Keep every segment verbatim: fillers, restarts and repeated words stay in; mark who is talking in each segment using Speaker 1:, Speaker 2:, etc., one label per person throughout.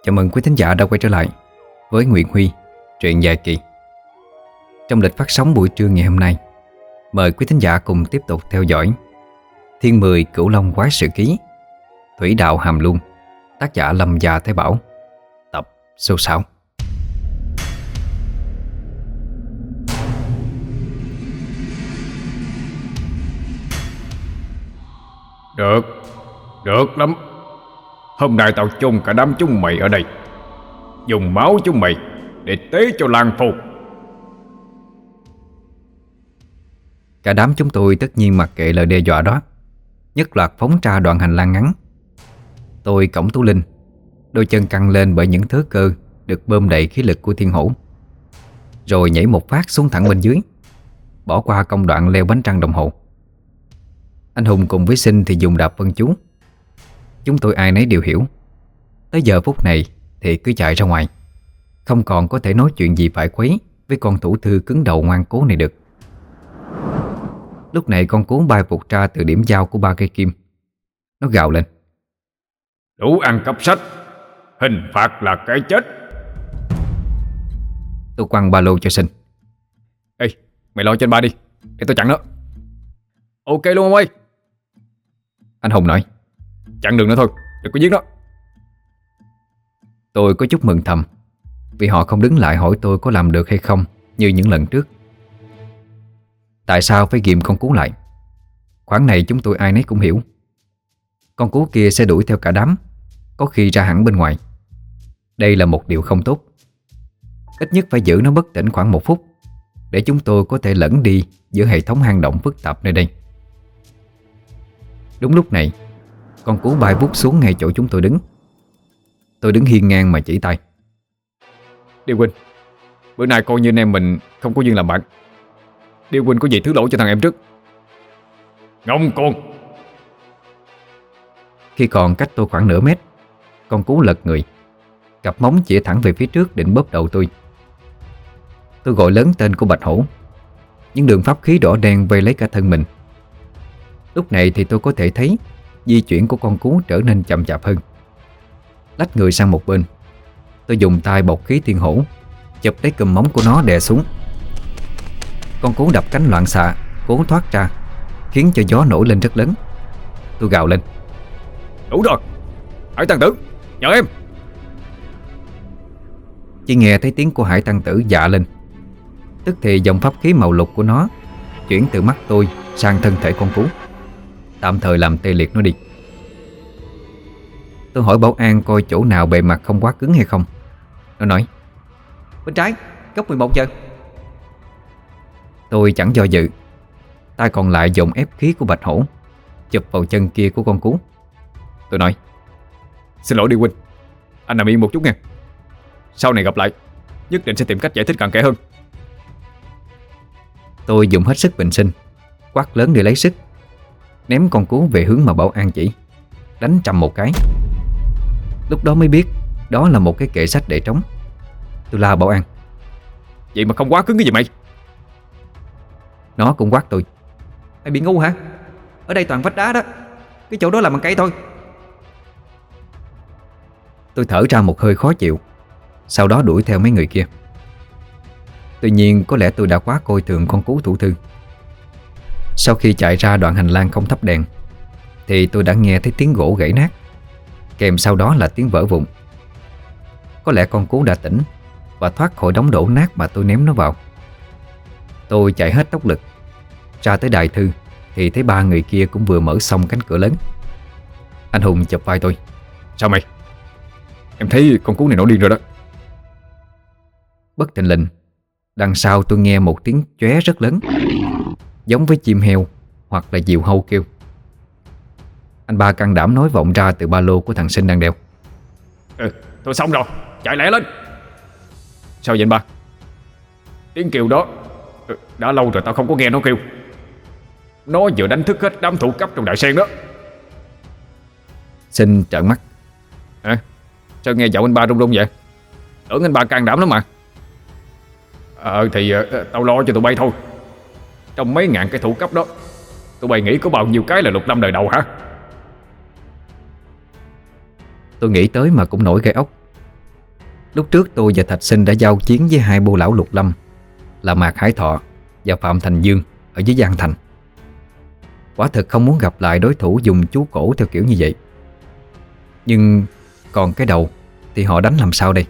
Speaker 1: Chào mừng quý thính giả đã quay trở lại với Nguyễn Huy, truyện dài kỳ. Trong lịch phát sóng buổi trưa ngày hôm nay, mời quý thính giả cùng tiếp tục theo dõi Thiên Mười Cửu Long Quái Sự Ký, Thủy Đạo Hàm Luân, tác giả Lâm Gia Thái Bảo, tập số sáu.
Speaker 2: Được, được lắm. Hôm nay tao chôn cả đám chúng mày ở đây, dùng máu chúng mày để tế cho Lan Phu.
Speaker 1: Cả đám chúng tôi tất nhiên mặc kệ lời đe dọa đó, nhất loạt phóng ra đoạn hành lang ngắn. Tôi cõng Tú Linh, đôi chân căng lên bởi những thớ cơ được bơm đầy khí lực của thiên hổ, rồi nhảy một phát xuống thẳng bên dưới, bỏ qua công đoạn leo bánh trăng đồng hồ. Anh Hùng cùng với Sinh thì dùng đạp vân chú. Chúng tôi ai nấy đều hiểu, tới giờ phút này thì cứ chạy ra ngoài, không còn có thể nói chuyện gì phải quấy với con thủ thư cứng đầu ngoan cố này được. Lúc này con cú bay vụt ra từ điểm giao của ba cây kim. Nó gào lên:
Speaker 2: Đủ ăn cắp sách, hình phạt là cái chết.
Speaker 1: Tôi quăng ba lô cho Sinh.
Speaker 2: Ê, mày lo trên ba đi, để tôi chặn nó. Ok luôn ông ơi.
Speaker 1: Anh Hùng nói:
Speaker 2: Chặn đường nữa thôi, đừng có giết nó.
Speaker 1: Tôi có chút mừng thầm, vì họ không đứng lại hỏi tôi có làm được hay không như những lần trước. Tại sao phải ghìm con cú lại? Khoản này chúng tôi ai nấy cũng hiểu. Con cú kia sẽ đuổi theo cả đám, có khi ra hẳn bên ngoài. Đây là một điều không tốt. Ít nhất phải giữ nó bất tỉnh khoảng một phút, để chúng tôi có thể lẫn đi giữa hệ thống hang động phức tạp nơi đây. Đúng lúc này, con cú bay vút xuống ngay chỗ chúng tôi đứng. Tôi đứng hiên ngang mà chỉ tay:
Speaker 2: Điêu huynh, bữa nay coi như anh em mình không có duyên làm bạn. Điêu huynh có gì thứ lỗi cho thằng em trước. Ngông con.
Speaker 1: Khi còn cách tôi khoảng nửa mét, con cú lật người, cặp móng chĩa thẳng về phía trước định bóp đầu tôi. Tôi gọi lớn tên của Bạch Hổ. Những đường pháp khí đỏ đen vây lấy cả thân mình. Lúc này thì tôi có thể thấy di chuyển của con cú trở nên chậm chạp hơn. Lách người sang một bên, tôi dùng tay bọc khí thiên hổ, chụp lấy cùm móng của nó đè xuống. Con cú đập cánh loạn xạ, cố thoát ra, khiến cho gió nổi lên rất lớn. Tôi gào lên:
Speaker 2: Đủ rồi, Hải Tăng Tử, nhờ em.
Speaker 1: Chỉ nghe thấy tiếng của Hải Tăng Tử dạ lên. Tức thì dòng pháp khí màu lục của nó chuyển từ mắt tôi sang thân thể con cú, tạm thời làm tê liệt nó đi. Tôi hỏi bảo an coi chỗ nào bề mặt không quá cứng hay không. Nó nói: Bên trái, góc mười một giờ. Tôi chẳng do dự, tay còn lại dùng ép khí của Bạch Hổ chụp vào chân kia của con cú. Tôi nói:
Speaker 2: Xin lỗi Điêu huynh, anh nằm yên một chút nha. Sau này gặp lại, nhất định sẽ tìm cách giải thích cặn kẽ hơn.
Speaker 1: Tôi dùng hết sức bình sinh, quát lớn để lấy sức, ném con cú về hướng mà bảo an chỉ, đánh trầm một cái. Lúc đó mới biết đó là một cái kệ sách để trống. Tôi la bảo an:
Speaker 2: Vậy mà không quá cứng cái gì mày?
Speaker 1: Nó cũng quát tôi: Mày bị ngu hả? Ở đây toàn vách đá đó, cái chỗ đó là bằng cây thôi. Tôi thở ra một hơi khó chịu, sau đó đuổi theo mấy người kia. Tuy nhiên có lẽ tôi đã quá coi thường con cú thủ thư. Sau khi chạy ra đoạn hành lang không thắp đèn, thì tôi đã nghe thấy tiếng gỗ gãy nát, kèm sau đó là tiếng vỡ vụn. Có lẽ con cú đã tỉnh và thoát khỏi đống đổ nát mà tôi ném nó vào. Tôi chạy hết tốc lực ra tới đài thư thì thấy ba người kia cũng vừa mở xong cánh cửa lớn. Anh Hùng chụp vai tôi:
Speaker 2: Sao mày? Em thấy con cú này nổi điên rồi đó.
Speaker 1: Bất thình lình, đằng sau tôi nghe một tiếng chóe rất lớn, giống với chim heo hoặc là diều hâu kêu. Anh ba can đảm nói vọng ra từ ba lô của thằng Sinh đang đeo:
Speaker 2: Ừ, tôi xong rồi, chạy lẹ lên. Sao vậy anh ba? Tiếng kêu đó đã lâu rồi tao không có nghe nó kêu. Nó vừa đánh thức hết đám thủ cấp trong đại sen đó.
Speaker 1: Sinh trợn mắt:
Speaker 2: Hả? Sao nghe giọng anh ba run run vậy? Tưởng anh ba can đảm lắm mà. Ờ thì uh, tao lo cho tụi bay thôi. Trong mấy ngàn cái thủ cấp đó, tụi bay nghĩ có bao nhiêu cái là lục lâm đời đầu hả?
Speaker 1: Tôi nghĩ tới mà cũng nổi gai ốc. Lúc trước tôi và Thạch Sinh đã giao chiến với hai bô lão lục lâm là Mạc Hải Thọ và Phạm Thành Dương ở dưới Giang Thành. Quả thực không muốn gặp lại đối thủ dùng chú cổ theo kiểu như vậy. Nhưng còn cái đầu thì họ đánh làm sao đây?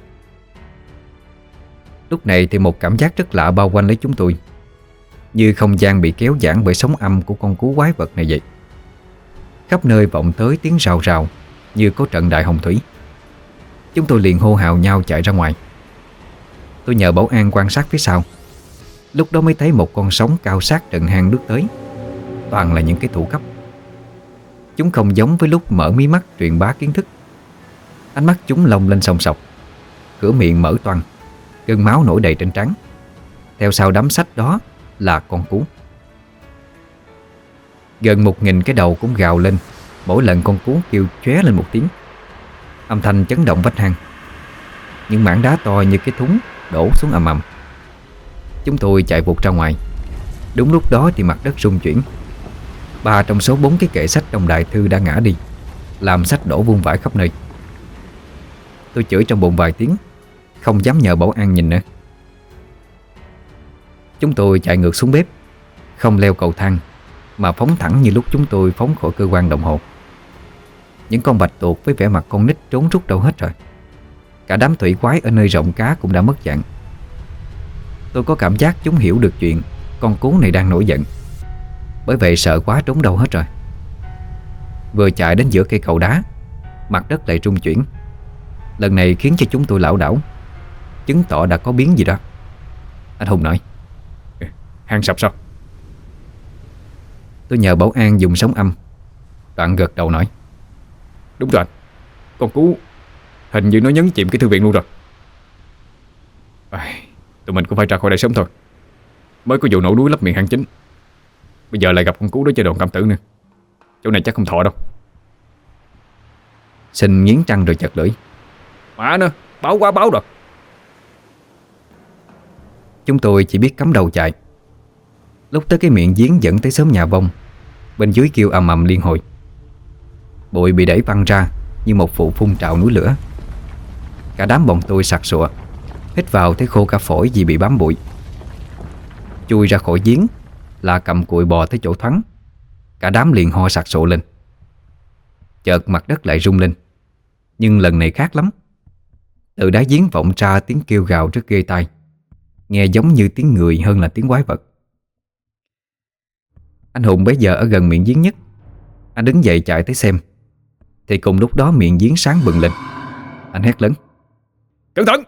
Speaker 1: Lúc này thì một cảm giác rất lạ bao quanh lấy chúng tôi, như không gian bị kéo giãn bởi sóng âm của con cú quái vật này vậy. Khắp nơi vọng tới tiếng rào rào như có trận đại hồng thủy. Chúng tôi liền hô hào nhau chạy ra ngoài. Tôi nhờ Bảo An quan sát phía sau. Lúc đó mới thấy một con sóng cao sát trận hang nước tới, toàn là những cái thủ cấp. Chúng không giống với lúc mở mí mắt truyền bá kiến thức. Ánh mắt chúng lông lên sòng sọc, cửa miệng mở toang, gân máu nổi đầy trên trán. Theo sau đám sách đó là con cú. Gần một nghìn cái đầu cũng gào lên mỗi lần con cú kêu chóe lên một tiếng. Âm thanh chấn động vách hang. Những mảng đá to như cái thúng đổ xuống ầm ầm. Chúng tôi chạy vụt ra ngoài. Đúng lúc đó thì mặt đất rung chuyển. Ba trong số bốn cái kệ sách trong đại thư đã ngã đi, làm sách đổ vung vãi khắp nơi. Tôi chửi trong bụng vài tiếng, không dám nhờ Bảo An nhìn nữa. Chúng tôi chạy ngược xuống bếp, không leo cầu thang mà phóng thẳng như lúc chúng tôi phóng khỏi cơ quan đồng hồ. Những con bạch tuộc với vẻ mặt con nít trốn rút đâu hết rồi. Cả đám thủy quái ở nơi rộng cá cũng đã mất dạng. Tôi có cảm giác chúng hiểu được chuyện con cú này đang nổi giận, bởi vậy sợ quá trốn đâu hết rồi. Vừa chạy đến giữa cây cầu đá, mặt đất lại rung chuyển. Lần này khiến cho chúng tôi lảo đảo, chứng tỏ đã có biến gì đó. Anh Hùng nói:
Speaker 2: hang sập sao?
Speaker 1: Tôi nhờ Bảo An dùng sóng âm. Đoạn gật đầu nói:
Speaker 2: Đúng rồi anh, con cú hình như nó nhấn chìm cái thư viện luôn rồi. À, tụi mình cũng phải ra khỏi đây sớm thôi. Mới có vụ nổ núi lấp miệng hang chính, bây giờ lại gặp con cú đó chơi đòn cảm tử nữa. Chỗ này chắc không thọ đâu.
Speaker 1: Sinh nghiến răng rồi chật lưỡi:
Speaker 2: Mà nữa, báo quá báo rồi.
Speaker 1: Chúng tôi chỉ biết cắm đầu chạy. Lúc tới cái miệng giếng dẫn tới xóm nhà vong, bên dưới kêu ầm ầm liên hồi. Bụi bị đẩy văng ra như một vụ phun trào núi lửa. Cả đám bọn tôi sặc sụa, hít vào thấy khô cả phổi vì bị bám bụi. Chui ra khỏi giếng là cầm cụi bò tới chỗ thoáng. Cả đám liền ho sặc sụa lên. Chợt mặt đất lại rung lên, nhưng lần này khác lắm. Từ đáy giếng vọng ra tiếng kêu gào rất ghê tai, nghe giống như tiếng người hơn là tiếng quái vật. Anh Hùng bấy giờ ở gần miệng giếng nhất. Anh đứng dậy chạy tới xem, thì cùng lúc đó miệng giếng sáng bừng lên. Anh hét lớn:
Speaker 2: Cẩn thận!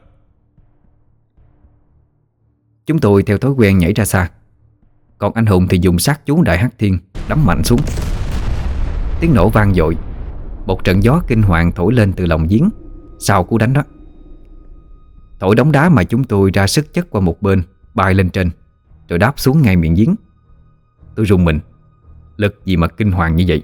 Speaker 1: Chúng tôi theo thói quen nhảy ra xa. Còn anh Hùng thì dùng sát chú Đại Hắc Thiên đấm mạnh xuống. Tiếng nổ vang dội. Một trận gió kinh hoàng thổi lên từ lòng giếng sau cú đánh đó. Thổi đống đá mà chúng tôi ra sức chất qua một bên, bay lên trên, rồi đáp xuống ngay miệng giếng. Tôi rùng mình, lực gì mà kinh hoàng như vậy.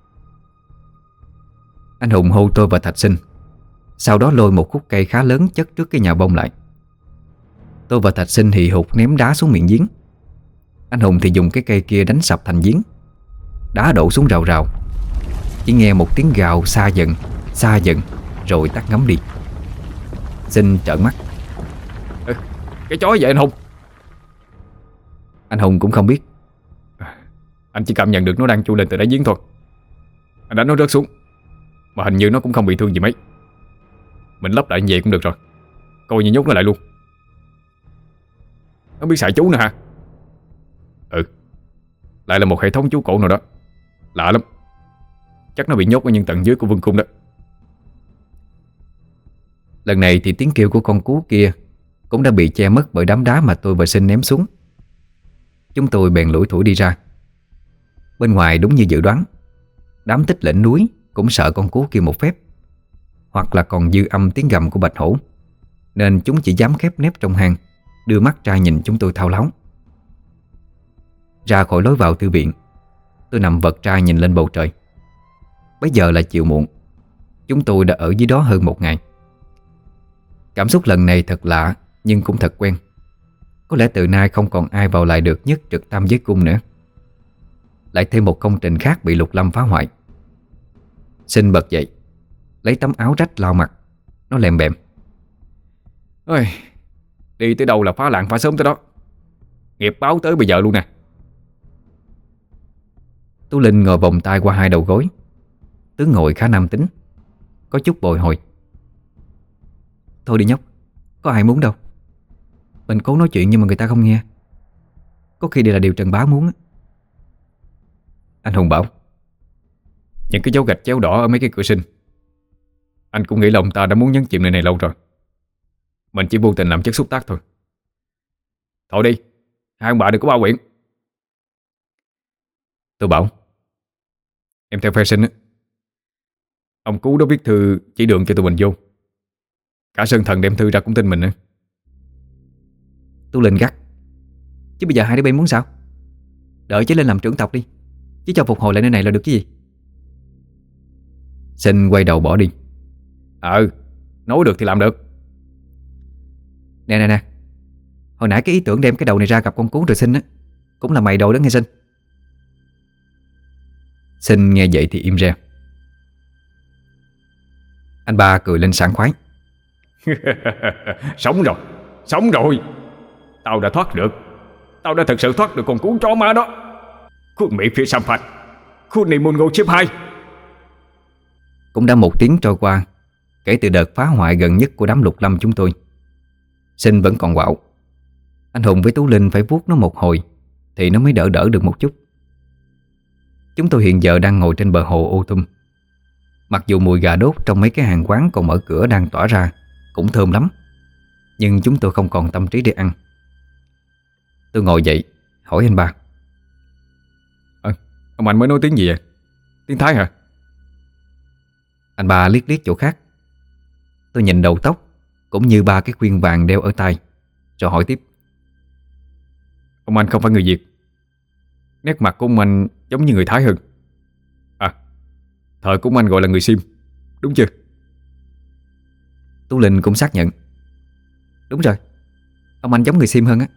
Speaker 1: Anh Hùng hô tôi và Thạch Sinh, sau đó lôi một khúc cây khá lớn chất trước cái nhà bông lại. Tôi và Thạch Sinh hì hục ném đá xuống miệng giếng. Anh Hùng thì dùng cái cây kia đánh sập thành giếng. Đá đổ xuống rào rào. Chỉ nghe một tiếng gào xa dần, xa dần, rồi tắt ngấm đi. Sinh trợn mắt:
Speaker 2: Ê, cái chó vậy anh Hùng?
Speaker 1: Anh Hùng cũng không biết.
Speaker 2: Anh chỉ cảm nhận được nó đang chui lên từ đáy giếng thôi. Anh đánh nó rớt xuống, mà hình như nó cũng không bị thương gì mấy. Mình lấp lại như vậy cũng được rồi, coi như nhốt nó lại luôn. Nó biết xài chú nè hả? Ừ, lại là một hệ thống chú cổ nào đó. Lạ lắm. Chắc nó bị nhốt ở những tầng dưới của vương cung đó.
Speaker 1: Lần này thì tiếng kêu của con cú kia cũng đã bị che mất bởi đám đá mà tôi và Sinh ném xuống. Chúng tôi bèn lủi thủi đi ra. Bên ngoài đúng như dự đoán, đám tích lệnh núi cũng sợ con cú kia một phép, hoặc là còn dư âm tiếng gầm của bạch hổ, nên chúng chỉ dám khép nép trong hang, đưa mắt ra nhìn chúng tôi thao láo. Ra khỏi lối vào thư viện, tôi nằm vật ra nhìn lên bầu trời. Bây giờ là chiều muộn. Chúng tôi đã ở dưới đó hơn một ngày. Cảm xúc lần này thật lạ, nhưng cũng thật quen. Có lẽ từ nay không còn ai vào lại được nhất trực tam giới cung nữa. Lại thêm một công trình khác bị Lục Lâm phá hoại. Sinh bật dậy, lấy tấm áo rách lau mặt. Nó lèm bèm:
Speaker 2: Ôi, đi tới đâu là phá làng phá sớm tới đó. Nghiệp báo tới bây giờ luôn nè.
Speaker 1: Tú Linh ngồi vòng tay qua hai đầu gối. Tướng ngồi khá nam tính, có chút bồi hồi. Thôi đi nhóc, có ai muốn đâu. Mình cố nói chuyện nhưng mà người ta không nghe. Có khi đây là điều Trần Bá muốn á.
Speaker 2: Anh Hùng bảo những cái dấu gạch chéo đỏ ở mấy cái cửa sinh, anh cũng nghĩ là ông ta đã muốn nhấn chìm nơi này lâu rồi. Mình chỉ vô tình làm chất xúc tác thôi. Thôi đi, hai ông bà đừng có bao biện.
Speaker 1: Tôi bảo
Speaker 2: Em theo phe sinh á, ông Cú đó viết thư chỉ đường cho tụi mình vô. Cả Sơn Thần đem thư ra cũng tin mình nữa.
Speaker 1: Tú Linh gắt: chứ bây giờ hai đứa bay muốn sao? Đợi chứ lên làm trưởng tộc đi, chứ cho phục hồi lại nơi này là được cái gì. Sinh quay đầu bỏ đi.
Speaker 2: Ờ, nói được thì làm được.
Speaker 1: Nè nè nè, hồi nãy cái ý tưởng đem cái đầu này ra gặp con Cú rồi Sinh á, cũng là mày đồ đó nghe Sinh. Sinh nghe vậy thì im re. Anh ba cười lên sảng khoái.
Speaker 2: Sống rồi, sống rồi. Tao đã thoát được. Tao đã thực sự thoát được con Cú chó má đó. Khuôn Mỹ phía Sam Phạt, khuôn này môn ngô xếp hai.
Speaker 1: Cũng đã một tiếng trôi qua kể từ đợt phá hoại gần nhất của đám Lục Lâm chúng tôi. Sinh vẫn còn quạo. Anh Hùng với Tú Linh phải vuốt nó một hồi thì nó mới đỡ đỡ được một chút. Chúng tôi hiện giờ đang ngồi trên bờ hồ Ô Tum. Mặc dù mùi gà đốt trong mấy cái hàng quán còn mở cửa đang tỏa ra cũng thơm lắm, nhưng chúng tôi không còn tâm trí để ăn. Tôi ngồi dậy hỏi anh ba:
Speaker 2: à, ông anh mới nói tiếng gì vậy? Tiếng Thái hả?
Speaker 1: Anh ba liếc liếc chỗ khác. Tôi nhìn đầu tóc cũng như ba cái khuyên vàng đeo ở tay, rồi hỏi tiếp:
Speaker 2: ông anh không phải người Việt. Nét mặt của ông anh giống như người Thái hơn. À, thời của ông anh gọi là người Sim, đúng chưa?
Speaker 1: Tú Linh cũng xác nhận: đúng rồi, ông anh giống người Sim hơn á.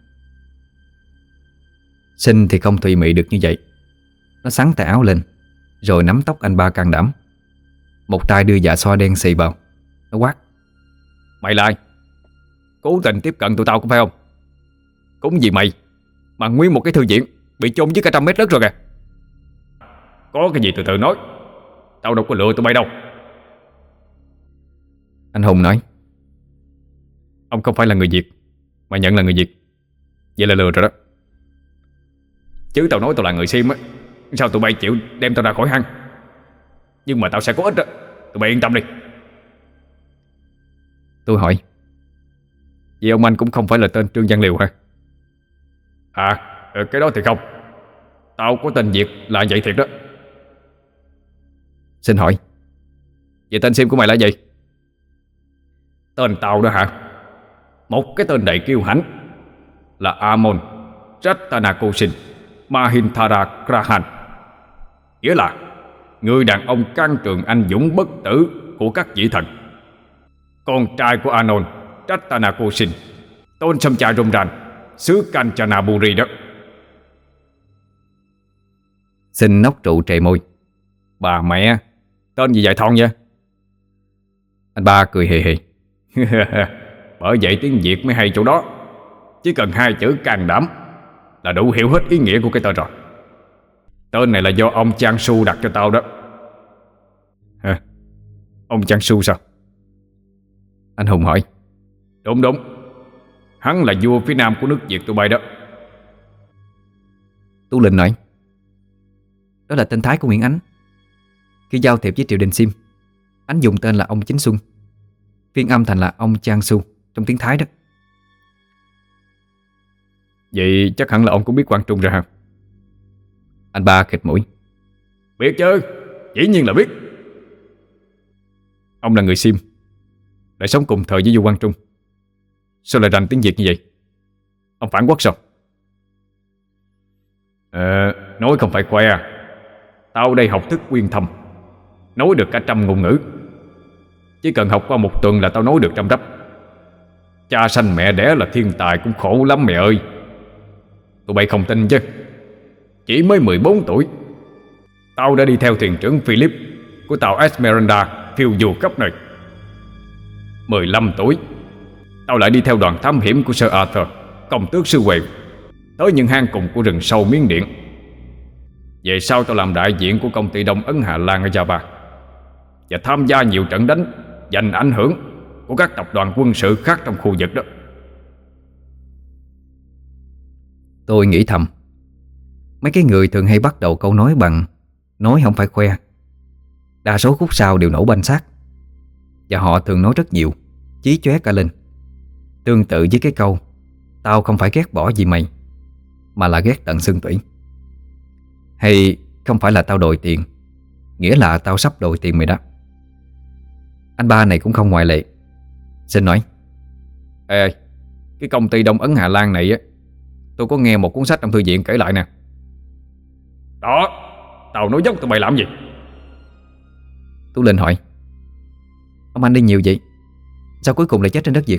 Speaker 1: Sinh thì không tùy mị được như vậy. Nó xắn tay áo lên rồi nắm tóc anh ba can đảm. Một tay đưa dạ xoa đen xì vào. Nó quát:
Speaker 2: mày là ai? Cố tình tiếp cận tụi tao cũng phải không? Cũng vì mày mà nguyên một cái thư viện bị chôn dưới cả trăm mét đất rồi kìa. Có cái gì từ từ nói. Tao đâu có lừa tụi bay đâu.
Speaker 1: Anh Hùng nói:
Speaker 2: ông không phải là người Việt mà nhận là người Việt, vậy là lừa rồi đó. Chứ tao nói tao là người Sim á, sao tụi bay chịu đem tao ra khỏi hang? Nhưng mà tao sẽ có ích đó, tụi bay yên tâm đi.
Speaker 1: Tôi hỏi:
Speaker 2: vậy ông anh cũng không phải là tên Trương Văn Liều hả? À, cái đó thì không. Tao có tên Việt là vậy thiệt đó.
Speaker 1: Xin hỏi:
Speaker 2: vậy tên Sim của mày là gì? Tên tao đó hả? Một cái tên đầy kiêu hãnh là Amon Rattanakosin Mahintara Krahan, nghĩa là người đàn ông can trường anh dũng bất tử của các vị thần, con trai của Anon Rattanakosin, Tôn Samcha Romran, xứ Kanchanaburi đó.
Speaker 1: Xin nốc trụ trề môi:
Speaker 2: bà mẹ, tên gì vậy thon vậy?
Speaker 1: Anh ba cười hề hề.
Speaker 2: Bởi vậy tiếng Việt mới hay chỗ đó. Chỉ cần hai chữ can đảm là đủ hiểu hết ý nghĩa của cái tên rồi. Tên này là do ông Chang Su đặt cho tao đó. Hả? Ông Chang Su sao?
Speaker 1: Anh Hùng hỏi.
Speaker 2: Đúng đúng, hắn là vua phía nam của nước Việt tụi bay đó.
Speaker 1: Tú Linh nói. Đó là tên Thái của Nguyễn Ánh. Khi giao thiệp với triều đình Sim, Ánh dùng tên là ông Chính Xuân, phiên âm thành là ông Chang Su trong tiếng Thái đó.
Speaker 2: Vậy chắc hẳn là ông cũng biết Quang Trung rồi hả?
Speaker 1: Anh ba khịt mũi.
Speaker 2: Biết chứ, dĩ nhiên là biết. Ông là người Sim, lại sống cùng thời với vua Quang Trung, sao lại rành tiếng Việt như vậy? Ông phản quốc sao? Ờ, nói không phải khoe. Tao đây học thức uyên thâm, nói được cả trăm ngôn ngữ. Chỉ cần học qua một tuần là tao nói được trăm rắp. Cha sanh mẹ đẻ là thiên tài cũng khổ lắm mẹ ơi. Tụi bay không tin chứ? Chỉ mới mười bốn tuổi, tao đã đi theo thuyền trưởng Philip của tàu Esmeralda phiêu du khắp nơi. Mười lăm tuổi, tao lại đi theo đoàn thám hiểm của Sir Arthur, công tước sư Huệ, tới những hang cùng của rừng sâu Miến Điện. Về sau tao làm đại diện của công ty Đông Ấn Hà Lan ở Java, và tham gia nhiều trận đánh giành ảnh hưởng của các tập đoàn quân sự khác trong khu vực đó.
Speaker 1: Tôi nghĩ thầm, mấy cái người thường hay bắt đầu câu nói bằng nói không phải khoe. Đa số khúc sau đều nổ banh xác. Và họ thường nói rất nhiều, chí chóe cả lên. Tương tự với cái câu tao không phải ghét bỏ gì mày, mà là ghét tận xương tủy. Hay không phải là tao đòi tiền, nghĩa là tao sắp đòi tiền mày đó. Anh ba này cũng không ngoại lệ. Xin nói:
Speaker 2: Ê, cái công ty Đông Ấn Hà Lan này á, tôi có nghe một cuốn sách trong thư viện kể lại nè. Đó, tao nói dốc tụi mày làm gì?
Speaker 1: Tú Linh hỏi: Ông anh đi nhiều vậy, sao cuối cùng lại chết trên đất Việt?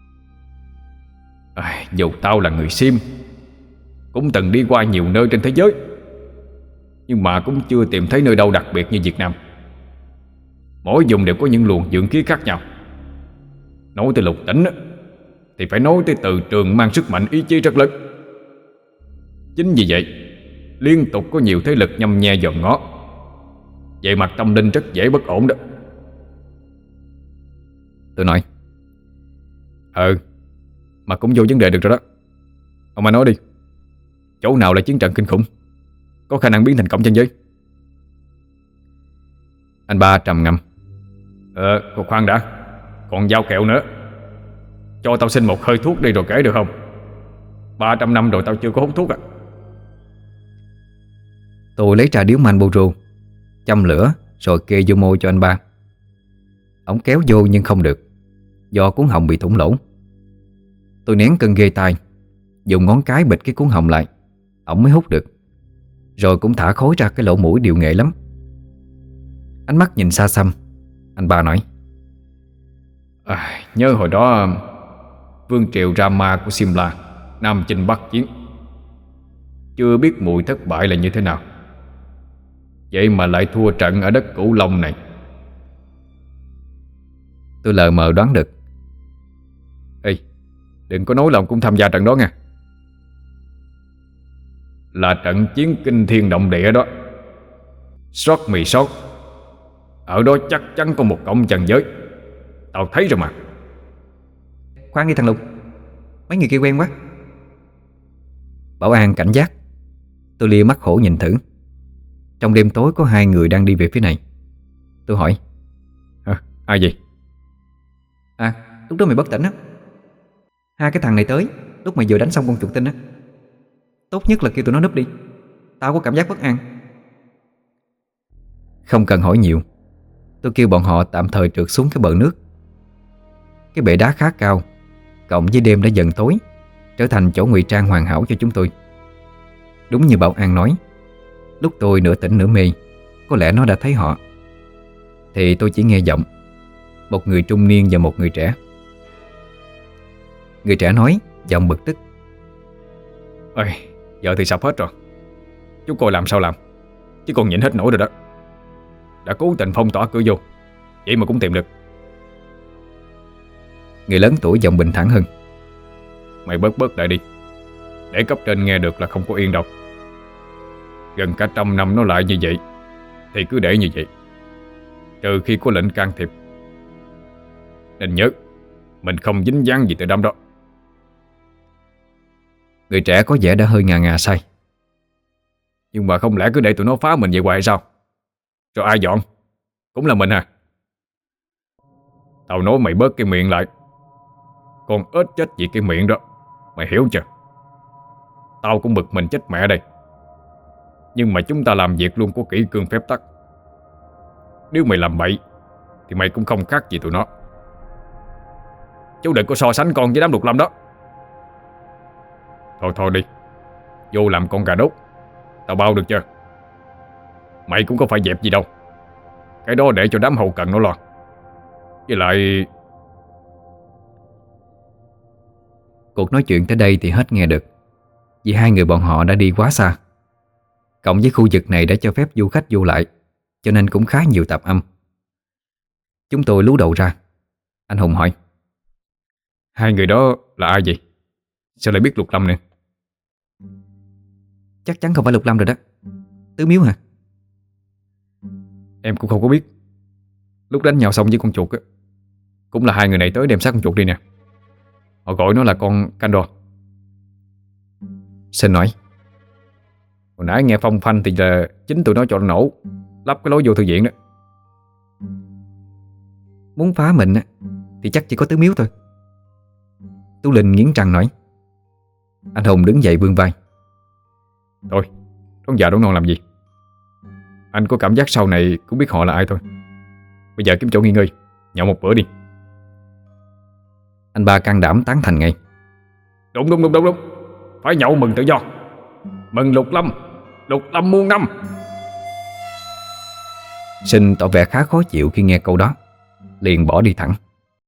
Speaker 2: À, dù tao là người Sim, cũng từng đi qua nhiều nơi trên thế giới, nhưng mà cũng chưa tìm thấy nơi đâu đặc biệt như Việt Nam. Mỗi vùng đều có những luồng dưỡng khí khác nhau. Nói tới lục tỉnh thì phải nói tới Từ Trường mang sức mạnh ý chí rất lớn. Chính vì vậy liên tục có nhiều thế lực nhăm nhe dòm ngó. Về mặt tâm linh rất dễ bất ổn đó.
Speaker 1: Tôi nói:
Speaker 2: Ừ, mà cũng vô vấn đề được rồi đó. Ông mà nói đi, chỗ nào là chiến trận kinh khủng, có khả năng biến thành cổng chân giới?
Speaker 1: Anh ba trầm ngâm:
Speaker 2: Ờ, cô khoan đã, còn giao kẹo nữa. Cho tao xin một hơi thuốc đi rồi kể được không? Ba trăm năm rồi tao chưa có hút thuốc à.
Speaker 1: Tôi lấy trà điếu Marlboro, châm lửa rồi kê vô môi cho anh ba. Ổng kéo vô nhưng không được, do cuốn họng bị thủng lỗ. Tôi nén cơn ghê tai, dùng ngón cái bịt cái cuốn họng lại, ổng mới hút được. Rồi cũng thả khói ra cái lỗ mũi điệu nghệ lắm. Ánh mắt nhìn xa xăm, anh ba nói:
Speaker 2: à, Nhớ hồi đó vương triều Rama của Simla nam chinh bắc chiến, chưa biết mùi thất bại là như thế nào, vậy mà lại thua trận ở đất Cửu Long này.
Speaker 1: Tôi lờ mờ đoán được.
Speaker 2: Ê, đừng có nói là ông cũng tham gia trận đó nha. Là trận chiến kinh thiên động địa đó. Sót mì sót. Ở đó chắc chắn có một cổng chân giới. Tao thấy rồi mà.
Speaker 1: Khoan đi thằng Lục, mấy người kia quen quá. Bảo An cảnh giác. Tôi lia mắt khổ nhìn thử. Trong đêm tối có hai người đang đi về phía này. Tôi hỏi:
Speaker 2: à, ai vậy?
Speaker 1: À, lúc đó mày bất tỉnh á. Hai cái thằng này tới lúc mày vừa đánh xong con chuột tinh á. Tốt nhất là kêu tụi nó núp đi, tao có cảm giác bất an. Không cần hỏi nhiều, tôi kêu bọn họ tạm thời trượt xuống cái bờ nước. Cái bệ đá khá cao, cộng với đêm đã dần tối, trở thành chỗ ngụy trang hoàn hảo cho chúng tôi. Đúng như Bảo An nói, lúc tôi nửa tỉnh nửa mê, có lẽ nó đã thấy họ. Thì tôi chỉ nghe giọng một người trung niên và một người trẻ. Người trẻ nói, giọng bực tức:
Speaker 2: Ê, giờ thì sắp hết rồi, chú coi làm sao làm, chứ còn nhịn hết nổi rồi đó. Đã cố tình phong tỏa cửa vô, vậy mà cũng tìm được.
Speaker 1: Người lớn tuổi giọng bình thản hơn:
Speaker 2: Mày bớt bớt lại đi, để cấp trên nghe được là không có yên đâu. Gần cả trăm năm nó lại như vậy thì cứ để như vậy, trừ khi có lệnh can thiệp. Nên nhớ, mình không dính dáng gì từ đám đó.
Speaker 1: Người trẻ có vẻ đã hơi ngà ngà say.
Speaker 2: Nhưng mà không lẽ cứ để tụi nó phá mình vậy hoài sao? Rồi ai dọn? Cũng là mình à? Tao nói mày bớt cái miệng lại. Con ếch chết vì cái miệng đó, mày hiểu chưa? Tao cũng bực mình chết mẹ đây, nhưng mà chúng ta làm việc luôn có kỷ cương phép tắc. Nếu mày làm bậy thì mày cũng không khác gì tụi nó. Chú đừng có so sánh con với đám đục lâm đó. Thôi thôi đi, vô làm con gà đốt, tao bao được chưa? Mày cũng có phải dẹp gì đâu, cái đó để cho đám hậu cần nó lo. Với lại...
Speaker 1: Cuộc nói chuyện tới đây thì hết nghe được, vì hai người bọn họ đã đi quá xa. Cộng với khu vực này đã cho phép du khách vô lại, cho nên cũng khá nhiều tạp âm. Chúng tôi lú đầu ra. Anh Hùng hỏi:
Speaker 2: Hai người đó là ai vậy? Sao lại biết Lục Lâm nè?
Speaker 1: Chắc chắn không phải Lục Lâm rồi đó. Tứ Miếu hả?
Speaker 2: Em cũng không có biết. Lúc đánh nhau xong với con chuột á, cũng là hai người này tới đem xác con chuột đi nè. Họ gọi nó là con Candor.
Speaker 1: Sinh nói.
Speaker 2: Hồi nãy nghe phong phanh thì là chính tụi nó cho nó nổ, lắp cái lối vô thư viện đó.
Speaker 1: Muốn phá mình á thì chắc chỉ có Tứ Miếu thôi. Tú Linh nghiến răng nói. Anh Hùng đứng dậy vươn vai.
Speaker 2: Thôi, đón già đón non làm gì? Anh có cảm giác sau này cũng biết họ là ai thôi. Bây giờ kiếm chỗ nghỉ ngơi, nhậu một bữa đi.
Speaker 1: Anh ba can đảm tán thành ngay.
Speaker 2: Đúng đúng đúng đúng đúng Phải nhậu mừng tự do, mừng Lục Lâm, Lục Lâm muôn năm.
Speaker 1: Sinh tỏ vẻ khá khó chịu khi nghe câu đó, liền bỏ đi thẳng.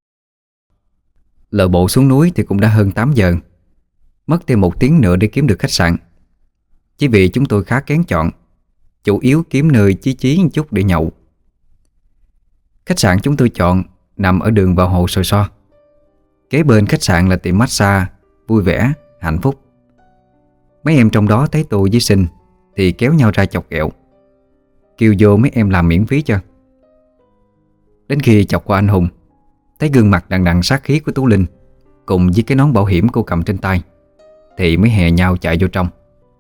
Speaker 1: Lờ bộ xuống núi thì cũng đã hơn tám giờ. Mất thêm một tiếng nữa để kiếm được khách sạn. Chỉ vì chúng tôi khá kén chọn, chủ yếu kiếm nơi chí chí một chút để nhậu. Khách sạn chúng tôi chọn nằm ở đường vào hồ Sồi So. Kế bên khách sạn là tiệm massage vui vẻ, hạnh phúc. Mấy em trong đó thấy tôi với Sinh thì kéo nhau ra chọc ghẹo, kêu vô mấy em làm miễn phí cho. Đến khi chọc qua anh Hùng, thấy gương mặt đằng đằng sát khí của Tú Linh cùng với cái nón bảo hiểm cô cầm trên tay, thì mới hè nhau chạy vô trong.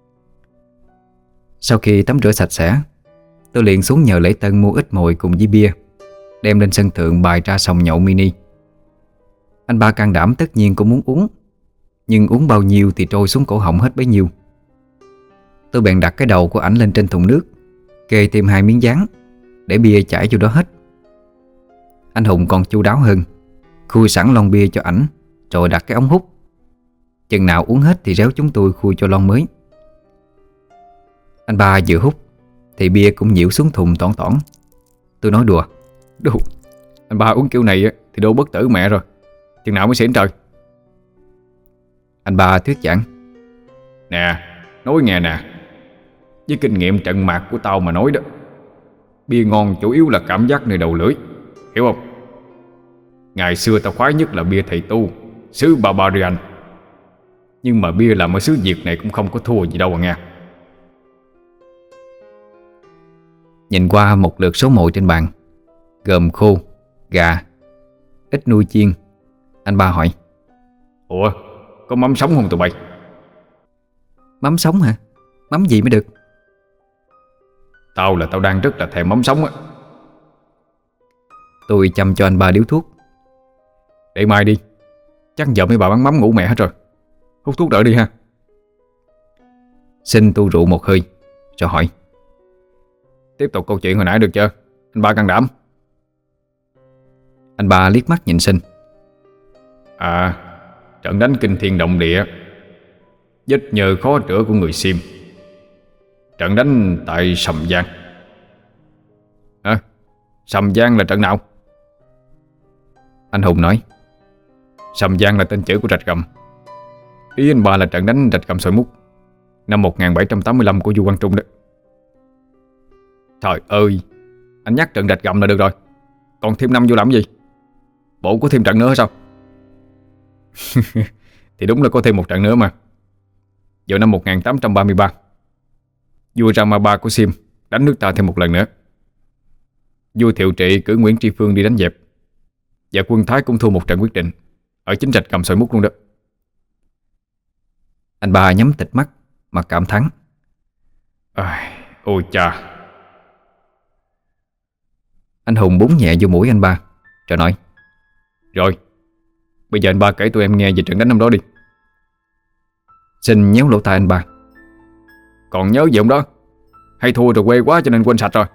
Speaker 1: Sau khi tắm rửa sạch sẽ, tôi liền xuống nhờ lễ tân mua ít mồi cùng với bia, đem lên sân thượng bày ra sòng nhậu mini. Anh ba can đảm tất nhiên cũng muốn uống, nhưng uống bao nhiêu thì trôi xuống cổ họng hết bấy nhiêu. Tôi bèn đặt cái đầu của ảnh lên trên thùng nước, kê thêm hai miếng dán để bia chảy vô đó hết. Anh Hùng còn chu đáo hơn, khui sẵn lon bia cho ảnh, rồi đặt cái ống hút. Chừng nào uống hết thì réo chúng tôi khui cho lon mới. Anh ba vừa hút thì bia cũng nhiễu xuống thùng tỏn tỏn. Tôi nói đùa.
Speaker 2: Đồ, anh ba uống kiểu này thì đô bất tử mẹ rồi, chừng nào mới xỉn trời.
Speaker 1: Anh ba thuyết giảng.
Speaker 2: Nè, nói nghe nè, với kinh nghiệm trận mạc của tao mà nói đó, bia ngon chủ yếu là cảm giác nơi đầu lưỡi, hiểu không? Ngày xưa tao khoái nhất là bia thầy tu xứ Barbarian, nhưng mà bia làm ở xứ Việt này cũng không có thua gì đâu à nghe.
Speaker 1: Nhìn qua một lượt số mồi trên bàn, gồm khô, gà, ít nuôi chiên, anh ba hỏi.
Speaker 2: Ủa, có mắm sống không tụi bay?
Speaker 1: Mắm sống hả? Mắm gì mới được?
Speaker 2: Tao là tao đang rất là thèm mắm sống á.
Speaker 1: Tôi chăm cho anh ba điếu thuốc.
Speaker 2: Để mai đi, chắc giờ mấy bà bán mắm ngủ mẹ hết rồi. Hút thuốc đỡ đi ha.
Speaker 1: Xin tu rượu một hơi rồi hỏi.
Speaker 2: Tiếp tục câu chuyện hồi nãy được chưa, anh ba can đảm?
Speaker 1: Anh ba liếc mắt nhìn Sinh.
Speaker 2: À, trận đánh kinh thiên động địa, vết nhơ khó rửa của người Sim, trận đánh tại Sầm Giang. À, Sầm Giang là trận nào?
Speaker 1: Anh Hùng nói.
Speaker 2: Sầm Giang là tên chữ của Rạch Gầm. Ý anh ba là trận đánh Rạch Gầm Soi Mút năm một nghìn bảy trăm tám mươi lăm của Du Quang Trung đó. Trời ơi, anh nhắc trận Rạch Gầm là được rồi, còn thêm năm vô làm gì? Bộ có thêm trận nữa sao? Thì đúng là có thêm một trận nữa mà. Vào năm một nghìn tám trăm ba mươi ba, vua Rama ba của Sim đánh nước ta thêm một lần nữa. Vua Thiệu Trị cử Nguyễn Tri Phương đi đánh dẹp, và quân Thái cũng thua một trận quyết định ở chính Rạch Gầm Soi Mút luôn đó.
Speaker 1: Anh ba nhắm tịt mắt mà cảm thán.
Speaker 2: À, ôi cha.
Speaker 1: Anh Hùng búng nhẹ vô mũi anh ba rồi nói.
Speaker 2: Rồi, bây giờ anh ba kể tụi em nghe về trận đánh năm đó đi.
Speaker 1: Sinh nhéo lỗ tai anh ba.
Speaker 2: Còn nhớ gì ông đó? Hay thua rồi quê quá cho nên quên sạch rồi?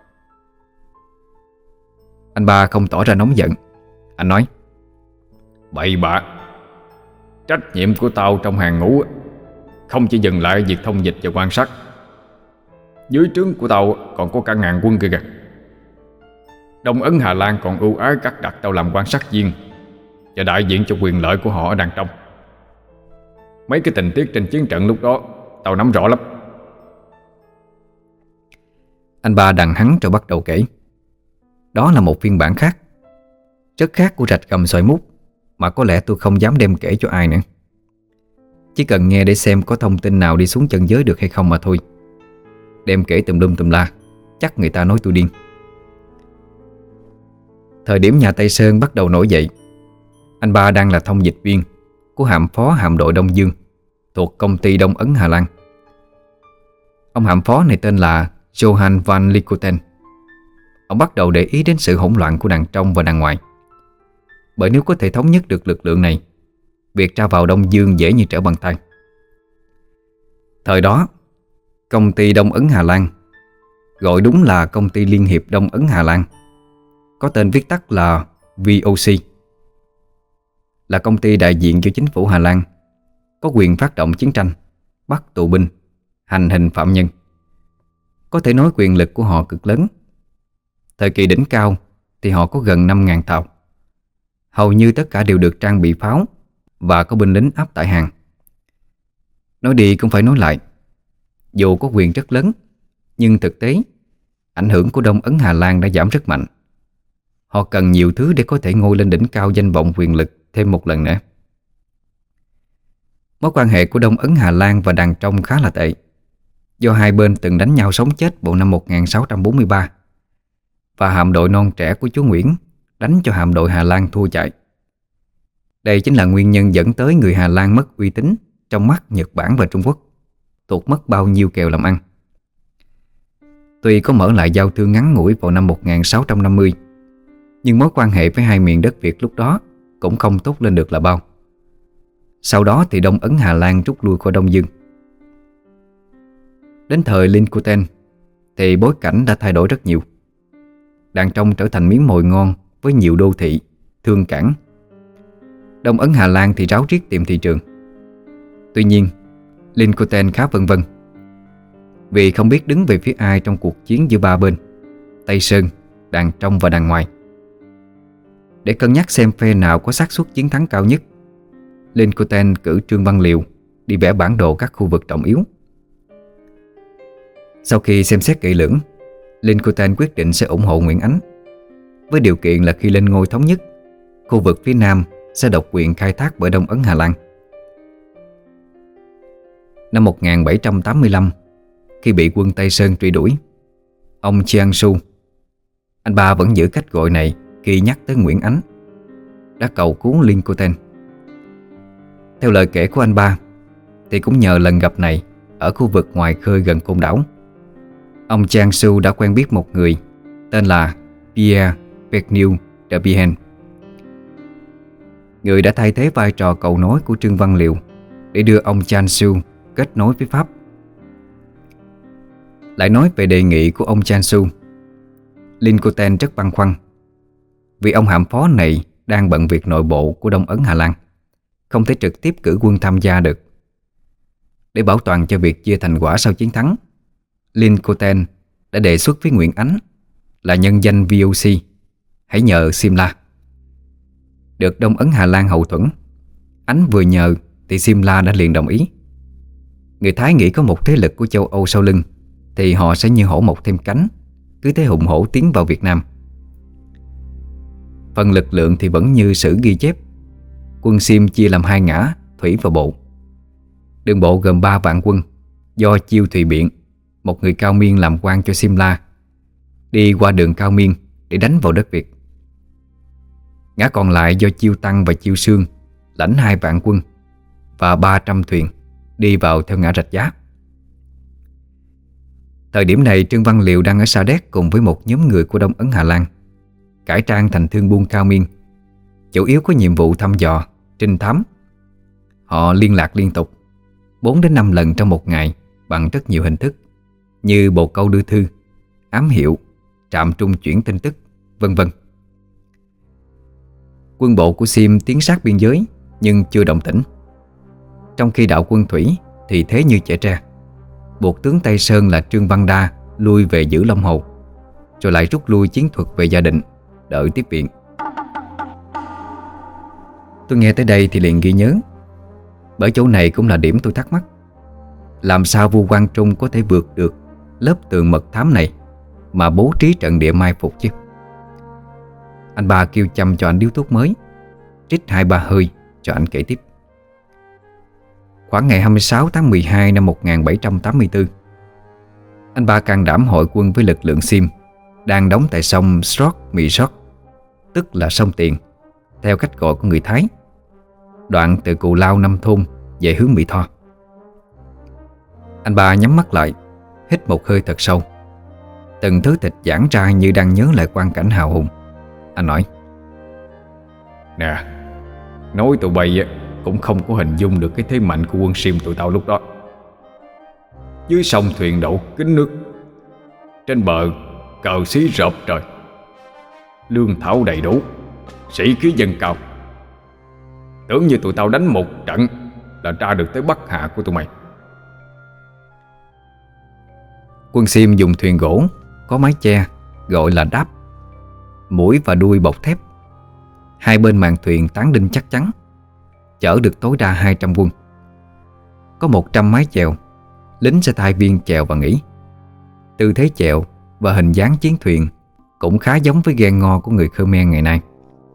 Speaker 1: Anh ba không tỏ ra nóng giận. Anh nói.
Speaker 2: Bậy bạ. Trách nhiệm của tao trong hàng ngũ không chỉ dừng lại việc thông dịch và quan sát. Dưới trướng của tao còn có cả ngàn quân kia kìa. Đông Ấn Hà Lan còn ưu ái cắt đặt tao làm quan sát viên và đại diện cho quyền lợi của họ ở đằng trong. Mấy cái tình tiết trên chiến trận lúc đó tao nắm rõ lắm.
Speaker 1: Anh ba đằng hắn rồi bắt đầu kể. Đó là một phiên bản khác, rất khác của Rạch Gầm Soi Mút mà có lẽ tôi không dám đem kể cho ai nữa. Chỉ cần nghe để xem có thông tin nào đi xuống chân giới được hay không mà thôi. Đem kể tùm lum tùm la, chắc người ta nói tôi điên. Thời điểm nhà Tây Sơn bắt đầu nổi dậy, anh ba đang là thông dịch viên của hạm phó hạm đội Đông Dương thuộc công ty Đông Ấn Hà Lan. Ông hạm phó này tên là Johan van Likoten. Ông bắt đầu để ý đến sự hỗn loạn của đàn trong và đàn ngoài. Bởi nếu có thể thống nhất được lực lượng này, việc ra vào Đông Dương dễ như trở bàn tay. Thời đó, công ty Đông Ấn Hà Lan, gọi đúng là công ty Liên hiệp Đông Ấn Hà Lan, có tên viết tắt là vê o xê, là công ty đại diện cho chính phủ Hà Lan, có quyền phát động chiến tranh, bắt tù binh, hành hình phạm nhân. Có thể nói quyền lực của họ cực lớn. Thời kỳ đỉnh cao thì họ có gần năm nghìn tàu. Hầu như tất cả đều được trang bị pháo và có binh lính áp tải hàng. Nói đi cũng phải nói lại, dù có quyền rất lớn, nhưng thực tế ảnh hưởng của Đông Ấn Hà Lan đã giảm rất mạnh. Họ cần nhiều thứ để có thể ngôi lên đỉnh cao danh vọng quyền lực thêm một lần nữa. Mối quan hệ của Đông Ấn Hà Lan và đàn trong khá là tệ, do hai bên từng đánh nhau sống chết vào năm một nghìn sáu trăm bốn mươi ba, và hạm đội non trẻ của chúa Nguyễn đánh cho hạm đội Hà Lan thua chạy. Đây chính là nguyên nhân dẫn tới người Hà Lan mất uy tín trong mắt Nhật Bản và Trung Quốc, tụt mất bao nhiêu kèo làm ăn. Tuy có mở lại giao thương ngắn ngủi vào năm một nghìn sáu trăm năm mươi, nhưng mối quan hệ với hai miền đất Việt lúc đó cũng không tốt lên được là bao. Sau đó thì Đông Ấn Hà Lan rút lui khỏi Đông Dương. Đến thời Lincoln thì bối cảnh đã thay đổi rất nhiều. Đàn trong trở thành miếng mồi ngon với nhiều đô thị, thương cảng. Đông Ấn Hà Lan thì ráo riết tìm thị trường. Tuy nhiên, Lincoln khá vân vân, vì không biết đứng về phía ai trong cuộc chiến giữa ba bên, Tây Sơn, đàn trong và đàn ngoài. Để cân nhắc xem phe nào có xác suất chiến thắng cao nhất, Lincoln cử Trương Văn Liều đi vẽ bản đồ các khu vực trọng yếu. Sau khi xem xét kỹ lưỡng, Lincoln quyết định sẽ ủng hộ Nguyễn Ánh, với điều kiện là khi lên ngôi thống nhất, khu vực phía Nam sẽ độc quyền khai thác bởi Đông Ấn Hà Lan. Năm một nghìn bảy trăm tám mươi lăm, khi bị quân Tây Sơn truy đuổi, ông Chiang Su, anh ba vẫn giữ cách gọi này khi nhắc tới Nguyễn Ánh, đã cầu cứu Lincoln. Theo lời kể của anh ba, thì cũng nhờ lần gặp này ở khu vực ngoài khơi gần Côn Đảo, ông Chiang Su đã quen biết một người tên là Pierre Vergniaud de Bihen, người đã thay thế vai trò cầu nối của Trương Văn Liều để đưa ông Chiang Su kết nối với Pháp. Lại nói về đề nghị của ông Chiang Su, Lincoln rất băn khoăn, vì ông hạm phó này đang bận việc nội bộ của Đông Ấn Hà Lan, không thể trực tiếp cử quân tham gia được. Để bảo toàn cho việc chia thành quả sau chiến thắng, Lincoln đã đề xuất với Nguyễn Ánh là nhân danh vê o xê hãy nhờ Simla. Được Đông Ấn Hà Lan hậu thuẫn, Ánh vừa nhờ thì Simla đã liền đồng ý. Người Thái nghĩ có một thế lực của châu Âu sau lưng thì họ sẽ như hổ mọc thêm cánh, cứ thế hùng hổ tiến vào Việt Nam. Phần lực lượng thì vẫn như sử ghi chép, quân Sim chia làm hai ngã, thủy và bộ. Đường bộ gồm ba vạn quân do Chiêu Thùy Biện, một người Cao Miên làm quan cho Simla, đi qua đường Cao Miên để đánh vào đất Việt. Ngã còn lại do Chiêu Tăng và Chiêu Sương lãnh hai vạn quân và ba trăm thuyền đi vào theo ngã Rạch Giá. Thời điểm này Trương Văn Liều đang ở Sa Đéc cùng với một nhóm người của Đông Ấn Hà Lan, cải trang thành thương buôn Cao Miên, chủ yếu có nhiệm vụ thăm dò, trinh thám. Họ liên lạc liên tục bốn đến năm lần trong một ngày bằng rất nhiều hình thức như bồ câu đưa thư, ám hiệu, trạm trung chuyển tin tức, vân vân. Quân bộ của Sim tiến sát biên giới nhưng chưa động tĩnh, trong khi đạo quân thủy thì thế như trẻ tre, buộc tướng Tây Sơn là Trương Văn Đa lui về giữ Long Hồ, rồi lại rút lui chiến thuật về Gia Định đợi tiếp viện. Tôi nghe tới đây thì liền ghi nhớ, bởi chỗ này cũng là điểm tôi thắc mắc. Làm sao vua Quang Trung có thể vượt được lớp tường mật thám này mà bố trí trận địa mai phục chứ? Anh ba kêu chăm cho anh điếu thuốc mới, Trích hai ba hơi cho anh kể tiếp. Khoảng ngày hai mươi sáu tháng mười hai năm một nghìn bảy trăm tám mươi tư, anh ba can đảm hội quân với lực lượng Sim đang đóng tại sông Srot Mì Sót, tức là sông Tiền theo cách gọi của người Thái, đoạn từ Cù Lao Năm Thôn về hướng Mỹ Tho. Anh ba nhắm mắt lại, hít một hơi thật sâu. Từng thứ thịt giãn ra như đang nhớ lại quang cảnh hào hùng. Anh nói:
Speaker 2: Nè, nói tụi bay cũng không có hình dung được cái thế mạnh của quân Sim tụi tao lúc đó. Dưới sông thuyền đậu kín nước, trên bờ cờ xí rợp trời, lương thảo đầy đủ, sĩ khí dâng cao. Tưởng như tụi tao đánh một trận là ra được tới Bắc Hạ của tụi mày.
Speaker 1: Quân Sim dùng thuyền gỗ có mái che gọi là đáp, mũi và đuôi bọc thép. Hai bên mạn thuyền tán đinh chắc chắn, chở được tối đa hai trăm quân. Có một trăm mái chèo, lính sẽ thay viên chèo và nghỉ. Tư thế chèo và hình dáng chiến thuyền cũng khá giống với ghe ngò của người Khmer ngày nay.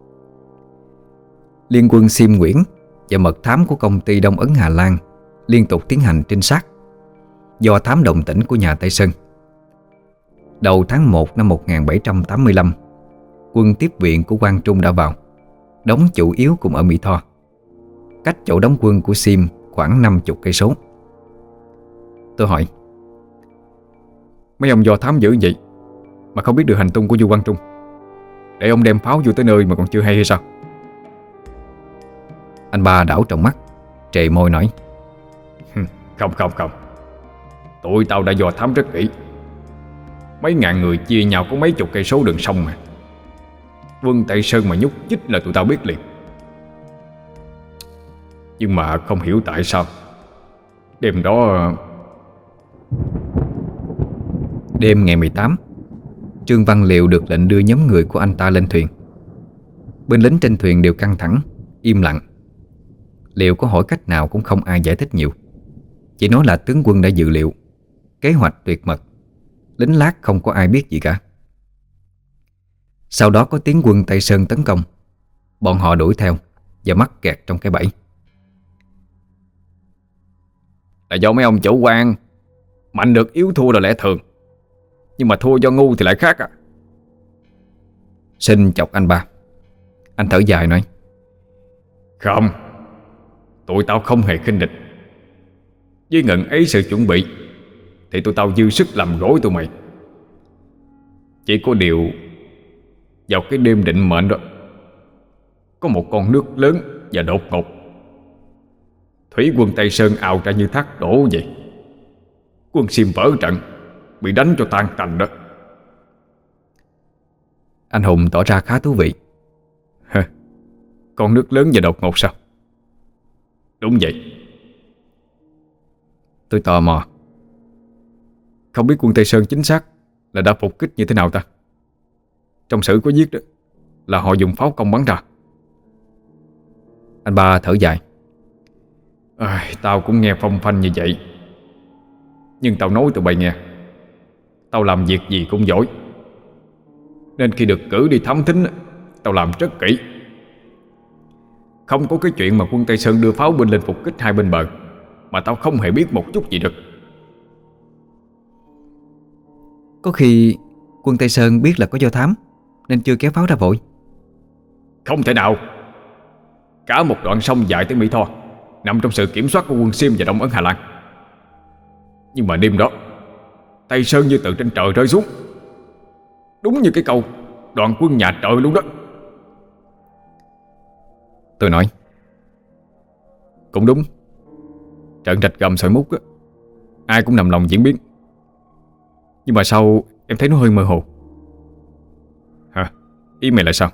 Speaker 1: Liên quân Sim Nguyễn và mật thám của công ty Đông Ấn Hà Lan liên tục tiến hành trinh sát, do thám động tĩnh của nhà Tây Sơn. Đầu tháng một năm một nghìn bảy trăm tám mươi lăm, quân tiếp viện của Quang Trung đã vào, đóng chủ yếu cùng ở Mỹ Tho, cách chỗ đóng quân của Sim khoảng năm mươi cây số. Tôi hỏi:
Speaker 2: Mấy ông do thám dữ vậy mà không biết được hành tung của Du Quang Trung, để ông đem pháo vô tới nơi mà còn chưa hay hay sao?
Speaker 1: Anh ba đảo trong mắt, trề môi nói:
Speaker 2: Không không không, tụi tao đã dò thám rất kỹ. Mấy ngàn người chia nhau có mấy chục cây số đường sông mà. Quân Tây Sơn mà nhúc nhích là tụi tao biết liền. Nhưng mà không hiểu tại sao đêm đó...
Speaker 1: Đêm ngày mười tám, Trương Văn Liệu được lệnh đưa nhóm người của anh ta lên thuyền. Bên lính trên thuyền đều căng thẳng, im lặng. Liệu có hỏi cách nào cũng không ai giải thích nhiều, chỉ nói là tướng quân đã dự liệu, kế hoạch tuyệt mật, lính lác không có ai biết gì cả. Sau đó có tiếng quân Tây Sơn tấn công. Bọn họ đuổi theo và mắc kẹt trong cái bẫy.
Speaker 2: Là do mấy ông chủ quan, mạnh được yếu thua là lẽ thường, nhưng mà thua do ngu thì lại khác à.
Speaker 1: Sinh chọc anh ba. Anh thở dài nói:
Speaker 2: Không, tụi tao không hề khinh địch. Với ngần ấy sự chuẩn bị thì tụi tao dư sức làm gối tụi mày. Chỉ có điều vào cái đêm định mệnh đó, có một con nước lớn và đột ngột, thủy quân Tây Sơn ào ra như thác đổ vậy. Quân Sim vỡ trận, bị đánh cho tan tành đó.
Speaker 1: Anh Hùng tỏ ra khá thú vị.
Speaker 2: Hả? Con nước lớn và đột ngột sao? Đúng vậy.
Speaker 1: Tôi tò mò.
Speaker 2: Không biết quân Tây Sơn chính xác là đã phục kích như thế nào ta? Trong sử có viết đó là họ dùng pháo công bắn ra.
Speaker 1: Anh ba thở dài.
Speaker 2: À, tao cũng nghe phong phanh như vậy. Nhưng tao nói tụi bay nghe, tao làm việc gì cũng giỏi, nên khi được cử đi thám thính, tao làm rất kỹ. Không có cái chuyện mà quân Tây Sơn đưa pháo binh lên phục kích hai bên bờ mà tao không hề biết một chút gì được.
Speaker 1: Có khi quân Tây Sơn biết là có do thám nên chưa kéo pháo ra vội.
Speaker 2: Không thể nào. Cả một đoạn sông dài tới Mỹ Tho nằm trong sự kiểm soát của quân Sim và Đông Ấn Hà Lan. Nhưng mà đêm đó Tây Sơn như từ trên trời rơi xuống. Đúng như cái câu đoàn quân nhà trời luôn đó.
Speaker 1: Tôi nói:
Speaker 2: Cũng đúng. Trận rạch gầm sợi mút á, ai cũng nằm lòng diễn biến. Nhưng mà sao em thấy nó hơi mơ hồ? Hả? Ý mày là sao?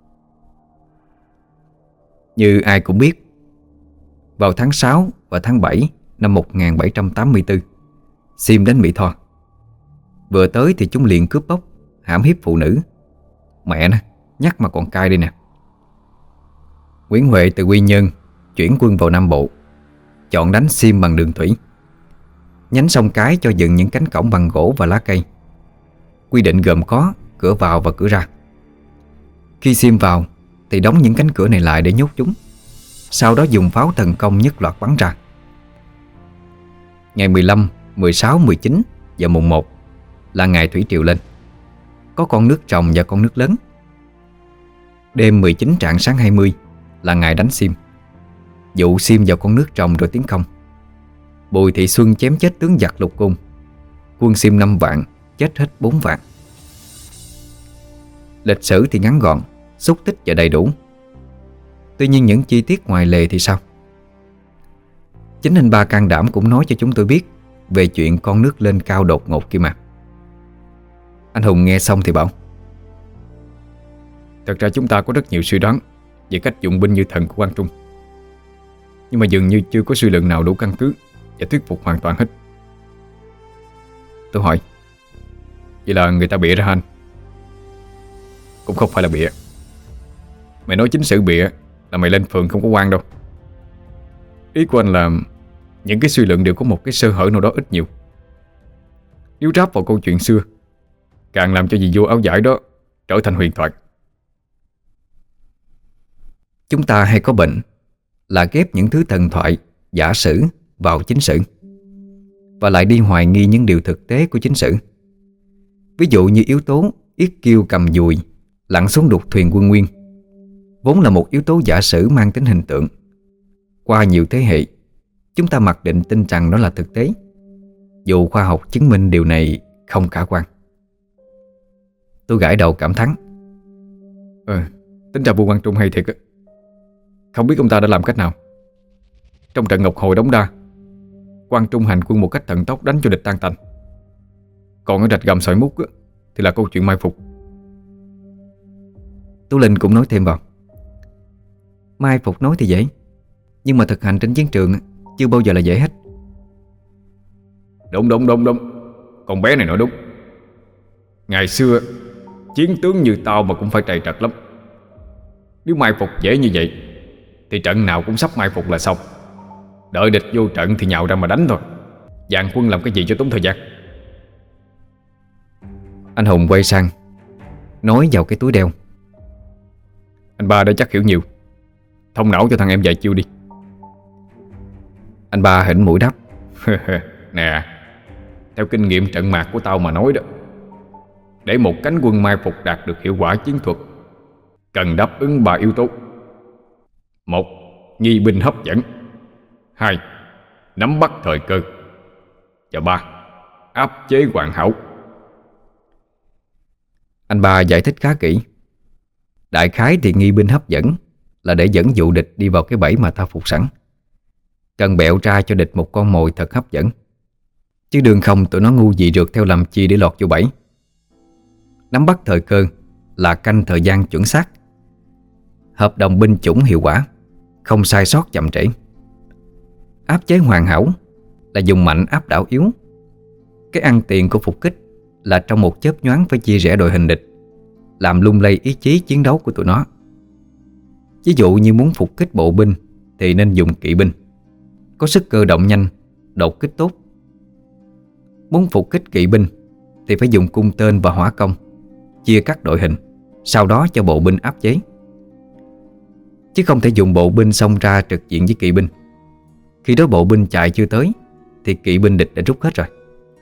Speaker 1: Như ai cũng biết, vào tháng sáu và tháng bảy năm một nghìn bảy trăm tám mươi tư, Sim đến Mỹ Tho. Vừa tới thì chúng liền cướp bóc, hãm hiếp phụ nữ. Mẹ nó, nhắc mà còn cay đây nè. Nguyễn Huệ từ Quy Nhơn chuyển quân vào Nam Bộ, chọn đánh Sim bằng đường thủy. Nhánh sông Cái cho dựng những cánh cổng bằng gỗ và lá cây. Quy định gồm có cửa vào và cửa ra. Khi Sim vào thì đóng những cánh cửa này lại để nhốt chúng. Sau đó dùng pháo thần công nhất loạt bắn ra. Ngày mười lăm, mười sáu, mười chín và mùng một là ngày thủy triều lên. Có con nước trồng và con nước lớn. Đêm mười chín rạng sáng hai mươi là ngày đánh xiêm. Dụ xiêm vào con nước trồng rồi tiến công. Bùi Thị Xuân chém chết tướng giặc Lục Cung. Quân xiêm năm vạn, chết hết bốn vạn. Lịch sử thì ngắn gọn, xúc tích và đầy đủ. Tuy nhiên những chi tiết ngoài lề thì sao? Chính anh ba can đảm cũng nói cho chúng tôi biết về chuyện con nước lên cao đột ngột kia mà. Anh Hùng nghe xong thì bảo:
Speaker 2: Thật ra chúng ta có rất nhiều suy đoán về cách dụng binh như thần của Quang Trung, nhưng mà dường như chưa có suy luận nào đủ căn cứ và thuyết phục hoàn toàn hết. Tôi hỏi: Vậy là người ta bịa ra anh? Cũng không phải là bịa. Mày nói chính sự bịa là mày lên phường không có quan đâu. Ý của anh là những cái suy luận đều có một cái sơ hở nào đó ít nhiều. Nếu ráp vào câu chuyện xưa, càng làm cho dì vua áo vải đó trở thành huyền thoại.
Speaker 1: Chúng ta hay có bệnh là ghép những thứ thần thoại, giả sử vào chính sử, và lại đi hoài nghi những điều thực tế của chính sử. Ví dụ như yếu tố Yết Kiêu cầm dùi lặn xuống đục thuyền Quân Nguyên, vốn là một yếu tố giả sử mang tính hình tượng. Qua nhiều thế hệ, chúng ta mặc định tin rằng nó là thực tế, dù khoa học chứng minh điều này không khả quan. Tôi gãi đầu cảm thán:
Speaker 2: Ờ, tính ra vua Quang Trung hay thiệt á. Không biết ông ta đã làm cách nào. Trong trận Ngọc Hồi đóng đa, Quang Trung hành quân một cách thần tốc đánh cho địch tan tành. Còn ở rạch Gầm Sỏi Mút á, thì là câu chuyện mai phục.
Speaker 1: Tú Linh cũng nói thêm vào: mai phục nói thì dễ, nhưng mà thực hành trên chiến trường chưa bao giờ là dễ hết.
Speaker 2: Đúng đúng đúng đúng, con bé này nói đúng. Ngày xưa chiến tướng như tao mà cũng phải trầy trật lắm. Nếu mai phục dễ như vậy thì trận nào cũng sắp mai phục là xong. Đợi địch vô trận thì nhào ra mà đánh thôi. Dàn quân làm cái gì cho tốn thời gian.
Speaker 1: Anh Hùng quay sang nói vào cái túi đeo:
Speaker 2: Anh ba đã chắc hiểu nhiều, thông não cho thằng em vài chiêu đi.
Speaker 1: Anh ba hỉnh mũi đáp:
Speaker 2: Nè, theo kinh nghiệm trận mạc của tao mà nói đó, để một cánh quân mai phục đạt được hiệu quả chiến thuật, cần đáp ứng ba yếu tố. Một, nghi binh hấp dẫn. Hai, nắm bắt thời cơ. Và ba, áp chế hoàn hảo.
Speaker 1: Anh ba giải thích khá kỹ. Đại khái thì nghi binh hấp dẫn là để dẫn dụ địch đi vào cái bẫy mà ta phục sẵn, cần bẹo ra cho địch một con mồi thật hấp dẫn. Chứ đường không tụi nó ngu dị rượt theo làm chi để lọt vô bẫy. Nắm bắt thời cơ là canh thời gian chuẩn xác, hợp đồng binh chủng hiệu quả, không sai sót chậm trễ. Áp chế hoàn hảo là dùng mạnh áp đảo yếu. Cái ăn tiền của phục kích là trong một chớp nhoáng phải chia rẽ đội hình địch, làm lung lay ý chí chiến đấu của tụi nó. Ví dụ như muốn phục kích bộ binh thì nên dùng kỵ binh, có sức cơ động nhanh, đột kích tốt. Muốn phục kích kỵ binh thì phải dùng cung tên và hỏa công, chia cắt đội hình, sau đó cho bộ binh áp chế. Chứ không thể dùng bộ binh xông ra trực diện với kỵ binh. Khi đó bộ binh chạy chưa tới thì kỵ binh địch đã rút hết rồi.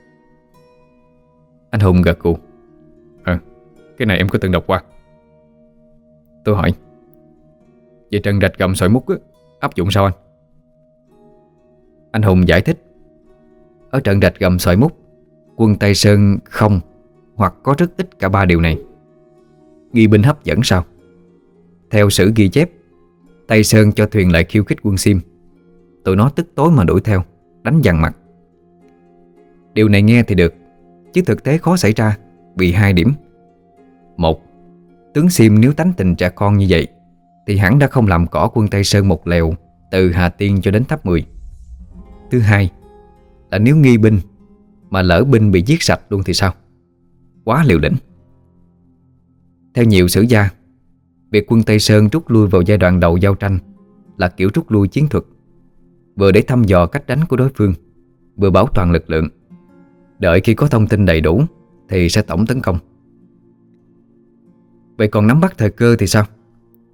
Speaker 2: Anh Hùng gật gù: Ờ, cái này em có từng đọc qua.
Speaker 1: Tôi hỏi:
Speaker 2: Vậy trận rạch Gầm Sỏi Mút á, áp dụng sao anh?
Speaker 1: Anh Hùng giải thích: ở trận rạch Gầm Sỏi Mút, quân Tây Sơn không hoặc có rất ít cả ba điều này. Nghi binh hấp dẫn sao? Theo sử ghi chép, Tây Sơn cho thuyền lại khiêu khích quân Xiêm. Tụi nó tức tối mà đuổi theo, đánh dằn mặt. Điều này nghe thì được, chứ thực tế khó xảy ra vì hai điểm. Một, tướng Xiêm nếu tánh tình trẻ con như vậy thì hẳn đã không làm cỏ quân Tây Sơn một lèo từ Hà Tiên cho đến Tháp Mười. Thứ hai là nếu nghi binh mà lỡ binh bị giết sạch luôn thì sao? Quá liều lĩnh. Theo nhiều sử gia, việc quân Tây Sơn rút lui vào giai đoạn đầu giao tranh là kiểu rút lui chiến thuật, vừa để thăm dò cách đánh của đối phương, vừa bảo toàn lực lượng. Đợi khi có thông tin đầy đủ thì sẽ tổng tấn công. Vậy còn nắm bắt thời cơ thì sao?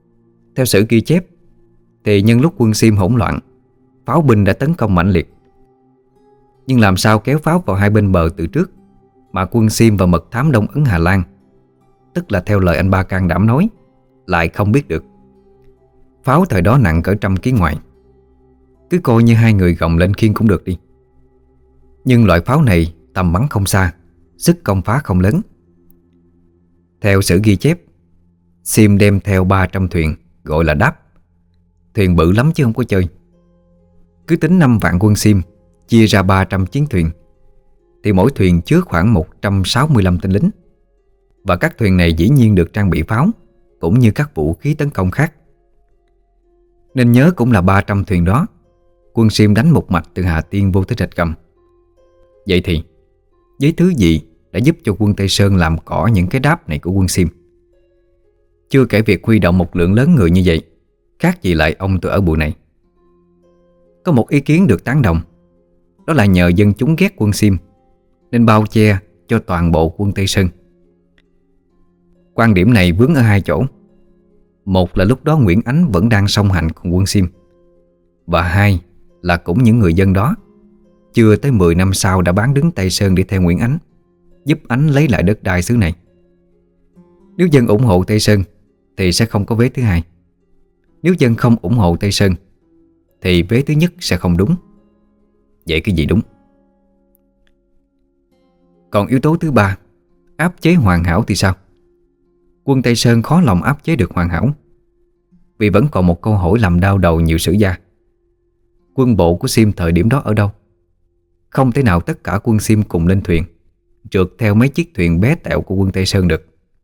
Speaker 1: Theo sử ghi chép thì nhân lúc quân Xiêm hỗn loạn, pháo binh đã tấn công mãnh liệt. Nhưng làm sao kéo pháo vào hai bên bờ từ trước mà quân Xiêm và mật thám Đông Ấn Hà Lan, tức là theo lời anh Ba can đảm nói, lại không biết được. Pháo thời đó nặng cỡ trăm ký ngoại. Cứ coi như hai người gồng lên khiêng cũng được đi. Nhưng loại pháo này tầm bắn không xa, sức công phá không lớn. Theo sử ghi chép, Xiêm đem theo ba trăm thuyền gọi là đáp. Thuyền bự lắm chứ không có chơi. Cứ tính năm vạn quân Xiêm chia ra ba trăm chiến thuyền thì mỗi thuyền chứa khoảng một trăm sáu mươi lăm tên lính. Và các thuyền này dĩ nhiên được trang bị pháo cũng như các vũ khí tấn công khác. Nên nhớ cũng là ba trăm thuyền đó quân Xiêm đánh một mạch từ Hà Tiên vô tới Rạch Gầm. Vậy thì với thứ gì đã giúp cho quân Tây Sơn làm cỏ những cái đáp này của quân Xiêm? Chưa kể việc huy động một lượng lớn người như vậy, khác gì lại ông tôi ở bụi này. Có một ý kiến được tán đồng, đó là nhờ dân chúng ghét quân Xiêm nên bao che cho toàn bộ quân Tây Sơn. Quan điểm này vướng ở hai chỗ. Một là lúc đó Nguyễn Ánh vẫn đang song hành cùng quân Xiêm, và hai là cũng những người dân đó chưa tới mười năm sau đã bán đứng Tây Sơn để theo Nguyễn Ánh, giúp Ánh lấy lại đất đai xứ này. Nếu dân ủng hộ Tây Sơn thì sẽ không có vế thứ hai. Nếu dân không ủng hộ Tây Sơn thì vế thứ nhất sẽ không đúng. Vậy cái gì đúng? Còn yếu tố thứ ba, áp chế hoàn hảo thì sao? Quân Tây Sơn khó lòng áp chế được hoàn hảo, vì vẫn còn một câu hỏi làm đau đầu nhiều sử gia. Quân bộ của Xiêm thời điểm đó ở đâu? Không thể nào tất cả quân Xiêm cùng lên thuyền trượt theo mấy chiếc thuyền bé tẹo của quân Tây Sơn được.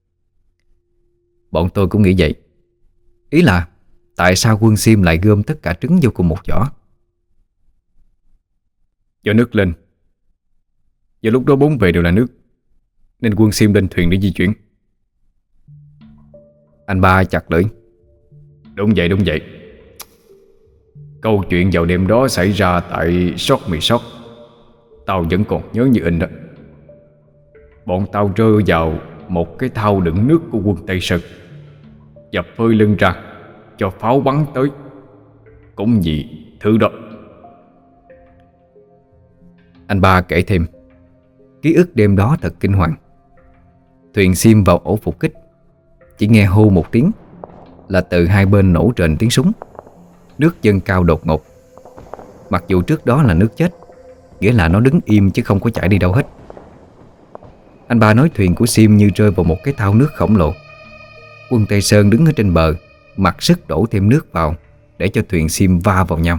Speaker 1: Bọn tôi cũng nghĩ vậy. Ý là tại sao quân Xiêm lại gom tất cả trứng vô cùng một giỏ?
Speaker 2: Do nước lên. Do lúc đó bốn bề đều là nước, nên quân Xiêm lên thuyền để di chuyển.
Speaker 1: Anh Ba chặt lưỡi.
Speaker 2: Đúng vậy, đúng vậy. Câu chuyện vào đêm đó xảy ra tại Sóc Mì Sóc, tao vẫn còn nhớ như in đó. Bọn tao rơi vào một cái thau đựng nước của quân Tây Sơn và phơi lưng ra cho pháo bắn tới. Cũng vì thứ đó.
Speaker 1: Anh Ba kể thêm, ký ức đêm đó thật kinh hoàng. Thuyền Xiêm vào ổ phục kích, chỉ nghe hô một tiếng là từ hai bên nổ rền tiếng súng. Nước dâng cao đột ngột. Mặc dù trước đó là nước chết, nghĩa là nó đứng im chứ không có chảy đi đâu hết. Anh Ba nói thuyền của Xiêm như rơi vào một cái thau nước khổng lồ. Quân Tây Sơn đứng ở trên bờ, mặc sức đổ thêm nước vào để cho thuyền Xiêm va vào nhau.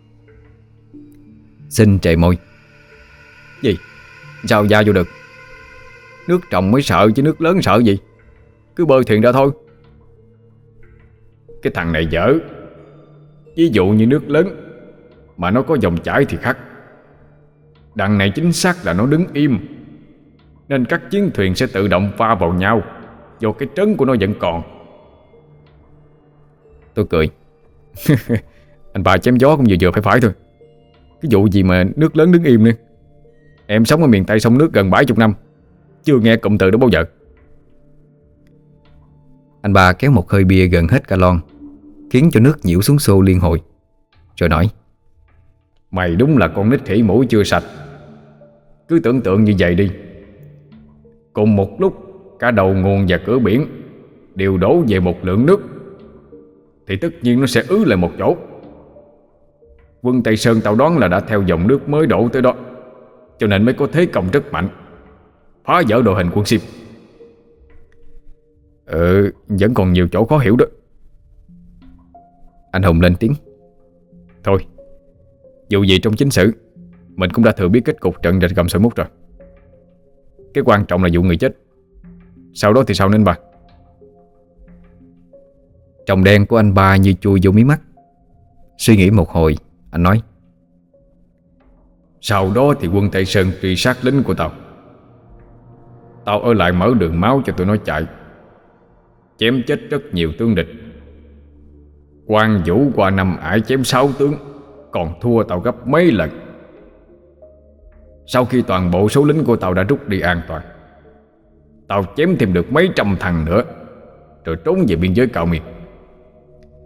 Speaker 1: Xin trề môi.
Speaker 2: Gì? Sao va vô được? Nước trồng mới sợ chứ nước lớn sợ gì? Cứ bơi thuyền ra thôi. Cái thằng này dở. Ví dụ như nước lớn mà nó có dòng chảy thì khác. Đằng này chính xác là nó đứng im, nên các chiến thuyền sẽ tự động va vào nhau, do cái trấn của nó vẫn còn.
Speaker 1: Tôi cười.
Speaker 2: Anh Ba chém gió cũng vừa vừa phải phải thôi. Cái vụ gì mà nước lớn đứng im nữa. Em sống ở miền Tây sông nước gần bảy mươi năm, chưa nghe cụm từ đó bao giờ.
Speaker 1: Anh Ba kéo một hơi bia gần hết cả lon, khiến cho nước nhiễu xuống xô liên hồi, rồi nói:
Speaker 2: Mày đúng là con nít khỉ mũi chưa sạch. Cứ tưởng tượng như vậy đi. Cùng một lúc cả đầu nguồn và cửa biển đều đổ về một lượng nước, thì tất nhiên nó sẽ ứ lại một chỗ. Quân Tây Sơn tao đoán là đã theo dòng nước mới đổ tới đó, cho nên mới có thế công rất mạnh, phá vỡ đội hình quân Xiêm. Ừ, vẫn còn nhiều chỗ khó hiểu đó.
Speaker 1: Anh Hùng lên tiếng:
Speaker 2: Thôi, dù gì trong chính sử mình cũng đã thừa biết kết cục trận Rạch Gầm Sỏi Mút rồi. Cái quan trọng là vụ người chết. Sau đó thì sao nên bà?
Speaker 1: Tròng đen của anh Ba như chui vô mí mắt. Suy nghĩ một hồi, anh nói:
Speaker 2: Sau đó thì quân Tây Sơn truy sát lính của tao. Tao ở lại mở đường máu cho tụi nó chạy, chém chết rất nhiều tướng địch. Quan Vũ qua năm ải chém sáu tướng, còn thua tao gấp mấy lần. Sau khi toàn bộ số lính của tao đã rút đi an toàn, tao chém thêm được mấy trăm thằng nữa, rồi trốn về biên giới Cao Miên.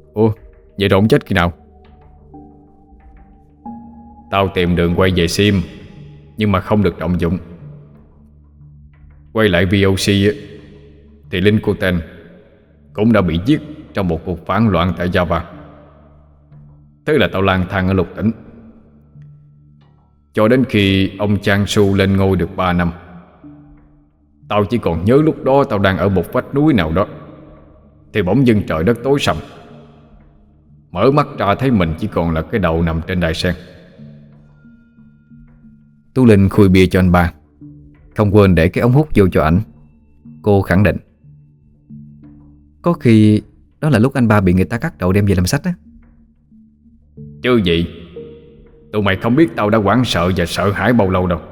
Speaker 2: Ủa, vậy rồi ông chết khi nào? Tao tìm đường quay về Sim, nhưng mà không được động dụng. Quay lại vê o xê á, thì Linh Coten cũng đã bị giết trong một cuộc phản loạn tại Java. Thế là tao lang thang ở lục tỉnh, cho đến khi ông Chang Su lên ngôi được ba năm. Tao chỉ còn nhớ lúc đó tao đang ở một vách núi nào đó, thì bỗng dưng trời đất tối sầm. Mở mắt ra thấy mình chỉ còn là cái đầu nằm trên đài sen.
Speaker 1: Tú Linh khui bia cho anh ba, không quên để cái ống hút vô cho ảnh. Cô khẳng định: có khi đó là lúc anh ba bị người ta cắt đầu đem về làm sách á.
Speaker 2: Chứ gì, tụi mày không biết tao đã hoảng sợ và sợ hãi bao lâu đâu.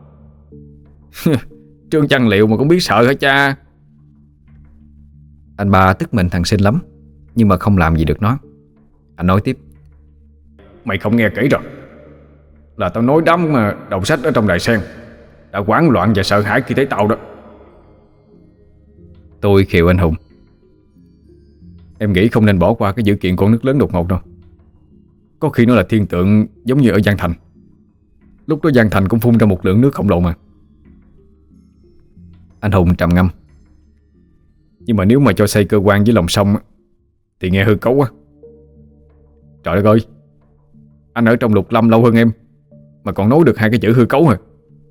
Speaker 2: Trương Chăn Liệu mà cũng biết sợ hả cha?
Speaker 1: Anh ba tức mình thằng Sinh lắm, nhưng mà không làm gì được nó. Anh nói tiếp:
Speaker 2: Mày không nghe kỹ rồi, là tao nói đám mà đầu sách ở trong đài sen đã hoảng loạn và sợ hãi khi thấy tao đó.
Speaker 1: Tôi khiều anh Hùng:
Speaker 2: Em nghĩ không nên bỏ qua cái dữ kiện con nước lớn đột ngột đâu. Có khi nó là thiên tượng giống như ở Giang Thành. Lúc đó Giang Thành cũng phun ra một lượng nước khổng lồ mà.
Speaker 1: Anh Hùng trầm ngâm:
Speaker 2: Nhưng mà nếu mà cho xây cơ quan với lòng sông thì nghe hư cấu quá. Trời đất ơi, anh ở trong lục lâm lâu hơn em mà còn nói được hai cái chữ hư cấu hả?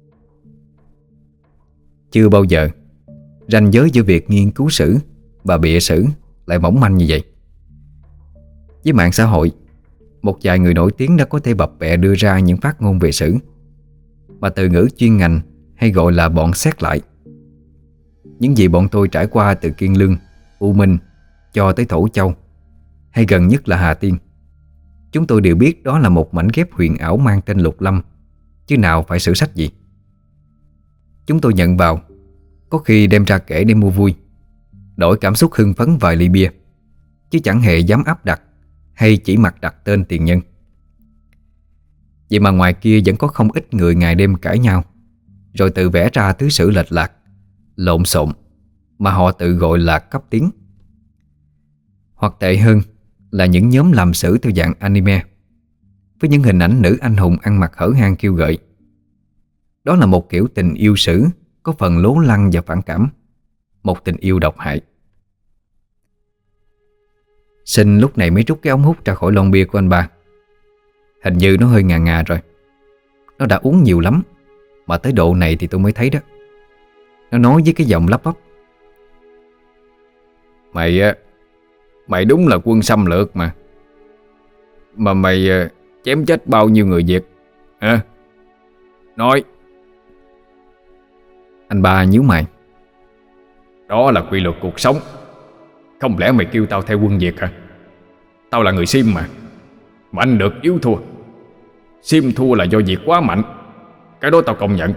Speaker 1: Chưa bao giờ ranh giới giữa việc nghiên cứu sử và bịa sử lại mỏng manh như vậy. Với mạng xã hội, một vài người nổi tiếng đã có thể bập bẹ đưa ra những phát ngôn về sử mà từ ngữ chuyên ngành hay gọi là bọn xét lại. Những gì bọn tôi trải qua từ Kiên Lương, U Minh cho tới Thổ Châu, hay gần nhất là Hà Tiên, chúng tôi đều biết đó là một mảnh ghép huyền ảo mang tên Lục Lâm, chứ nào phải sử sách gì. Chúng tôi nhận vào, có khi đem ra kể để mua vui, đổi cảm xúc hưng phấn vài ly bia, chứ chẳng hề dám áp đặt hay chỉ mặc đặt tên tiền nhân. Vậy mà ngoài kia vẫn có không ít người ngày đêm cãi nhau, rồi tự vẽ ra thứ sử lệch lạc, lộn xộn mà họ tự gọi là cấp tiến. Hoặc tệ hơn là những nhóm làm sử theo dạng anime, với những hình ảnh nữ anh hùng ăn mặc hở hang kêu gợi. Đó là một kiểu tình yêu sử có phần lố lăng và phản cảm, một tình yêu độc hại. Sinh lúc này mới rút cái ống hút ra khỏi lon bia của anh ba. Hình như nó hơi ngà ngà rồi. Nó đã uống nhiều lắm, mà tới độ này thì tôi mới thấy đó. Nó nói với cái giọng lắp bắp:
Speaker 2: Mày á, mày đúng là quân xâm lược mà. Mà mày chém chết bao nhiêu người Việt hả? Nói.
Speaker 1: Anh ba nhíu mày:
Speaker 2: Đó là quy luật cuộc sống. Không lẽ mày kêu tao theo quân Việt hả? Tao là người Sim mà. Mạnh được yếu thua. Sim thua là do Việt quá mạnh. Cái đó tao công nhận.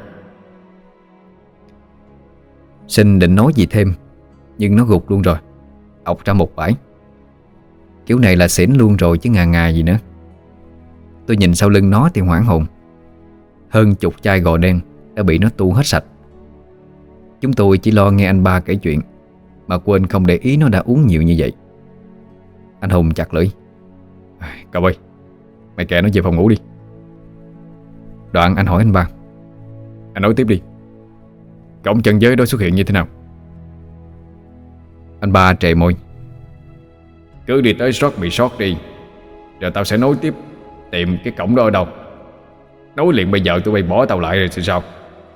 Speaker 1: Sinh định nói gì thêm, nhưng nó gục luôn rồi, ọc ra một bãi. Kiểu này là xỉn luôn rồi chứ ngà ngà gì nữa. Tôi nhìn sau lưng nó thì hoảng hồn. Hơn chục chai gò đen đã bị nó tu hết sạch. Chúng tôi chỉ lo nghe anh ba kể chuyện, mà quên không để ý nó đã uống nhiều như vậy. Anh Hùng chặt lưỡi:
Speaker 2: Cậu ơi, mày kệ nó về phòng ngủ đi.
Speaker 1: Đoạn anh hỏi anh ba:
Speaker 2: Anh nói tiếp đi. Cổng chân giới đó xuất hiện như thế nào?
Speaker 1: Anh ba trề môi:
Speaker 2: Cứ đi tới Rock bị sót đi, rồi tao sẽ nối tiếp tìm cái cổng đó ở đâu. Nối liền bây giờ tụi bay bỏ tao lại rồi thì sao?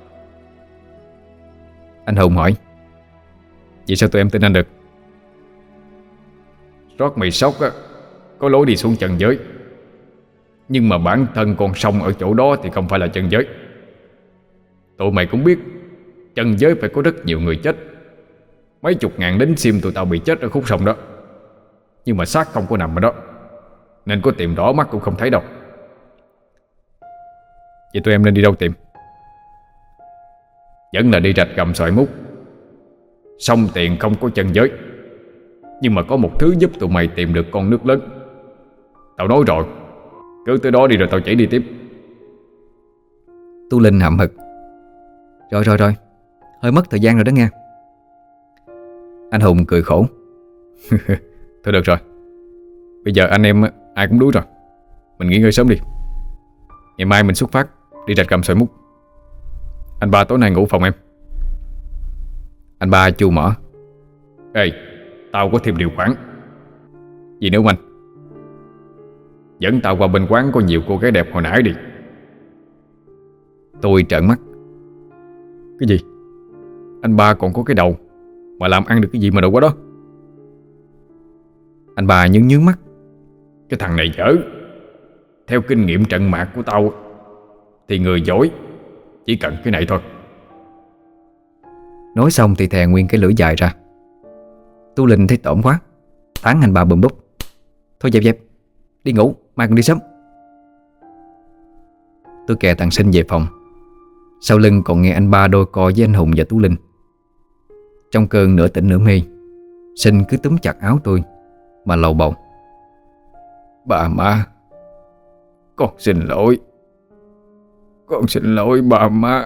Speaker 1: Anh Hùng hỏi:
Speaker 2: Vậy sao tụi em tin anh được? Rock mì sóc á, có lối đi xuống chân giới. Nhưng mà bản thân con sông ở chỗ đó thì không phải là chân giới. Tụi mày cũng biết chân giới phải có rất nhiều người chết. Mấy chục ngàn lính Sim tụi tao bị chết ở khúc sông đó. Nhưng mà xác không có nằm ở đó, nên có tìm đỏ mắt cũng không thấy đâu. Vậy tụi em nên đi đâu tìm? Vẫn là đi rạch gầm xoài mút. Sông Tiền không có chân giới, nhưng mà có một thứ giúp tụi mày tìm được con nước lớn. Tao nói rồi, cứ tới đó đi rồi tao chỉ đi tiếp.
Speaker 1: Tú Linh hậm hực: Rồi rồi rồi, hơi mất thời gian rồi đó nghe. Anh Hùng cười khổ:
Speaker 2: Thôi được rồi, Bây giờ anh em ai cũng đuối rồi, mình nghỉ ngơi sớm đi. Ngày mai mình xuất phát đi rạch Gầm Xoài Mút. Anh ba tối nay ngủ phòng em.
Speaker 1: Anh ba chu mỏ.
Speaker 2: Ê, tao có thêm điều khoản. Gì nữa không anh? Dẫn tao qua bên quán có nhiều cô gái đẹp hồi nãy đi.
Speaker 1: Tôi trợn mắt.
Speaker 2: Cái gì? Anh ba còn có cái đầu mà làm ăn được cái gì mà đâu quá đó.
Speaker 1: Anh ba nhướng nhướng mắt.
Speaker 2: Cái thằng này dở. Theo kinh nghiệm trận mạc của tao thì người giỏi chỉ cần cái này thôi.
Speaker 1: Nói xong thì thè nguyên cái lưỡi dài ra. Tú Linh thấy tổn quá, tán anh ba bùm búp. Thôi dẹp dẹp, đi ngủ, mai còn đi sớm. Tôi kè thằng Sinh về phòng. Sau lưng còn nghe anh ba đôi co với anh Hùng và Tú Linh. Trong cơn nửa tỉnh nửa mê, Sinh cứ túm chặt áo tôi mà lầu bầu.
Speaker 2: Bà má, con xin lỗi. Con xin lỗi bà má.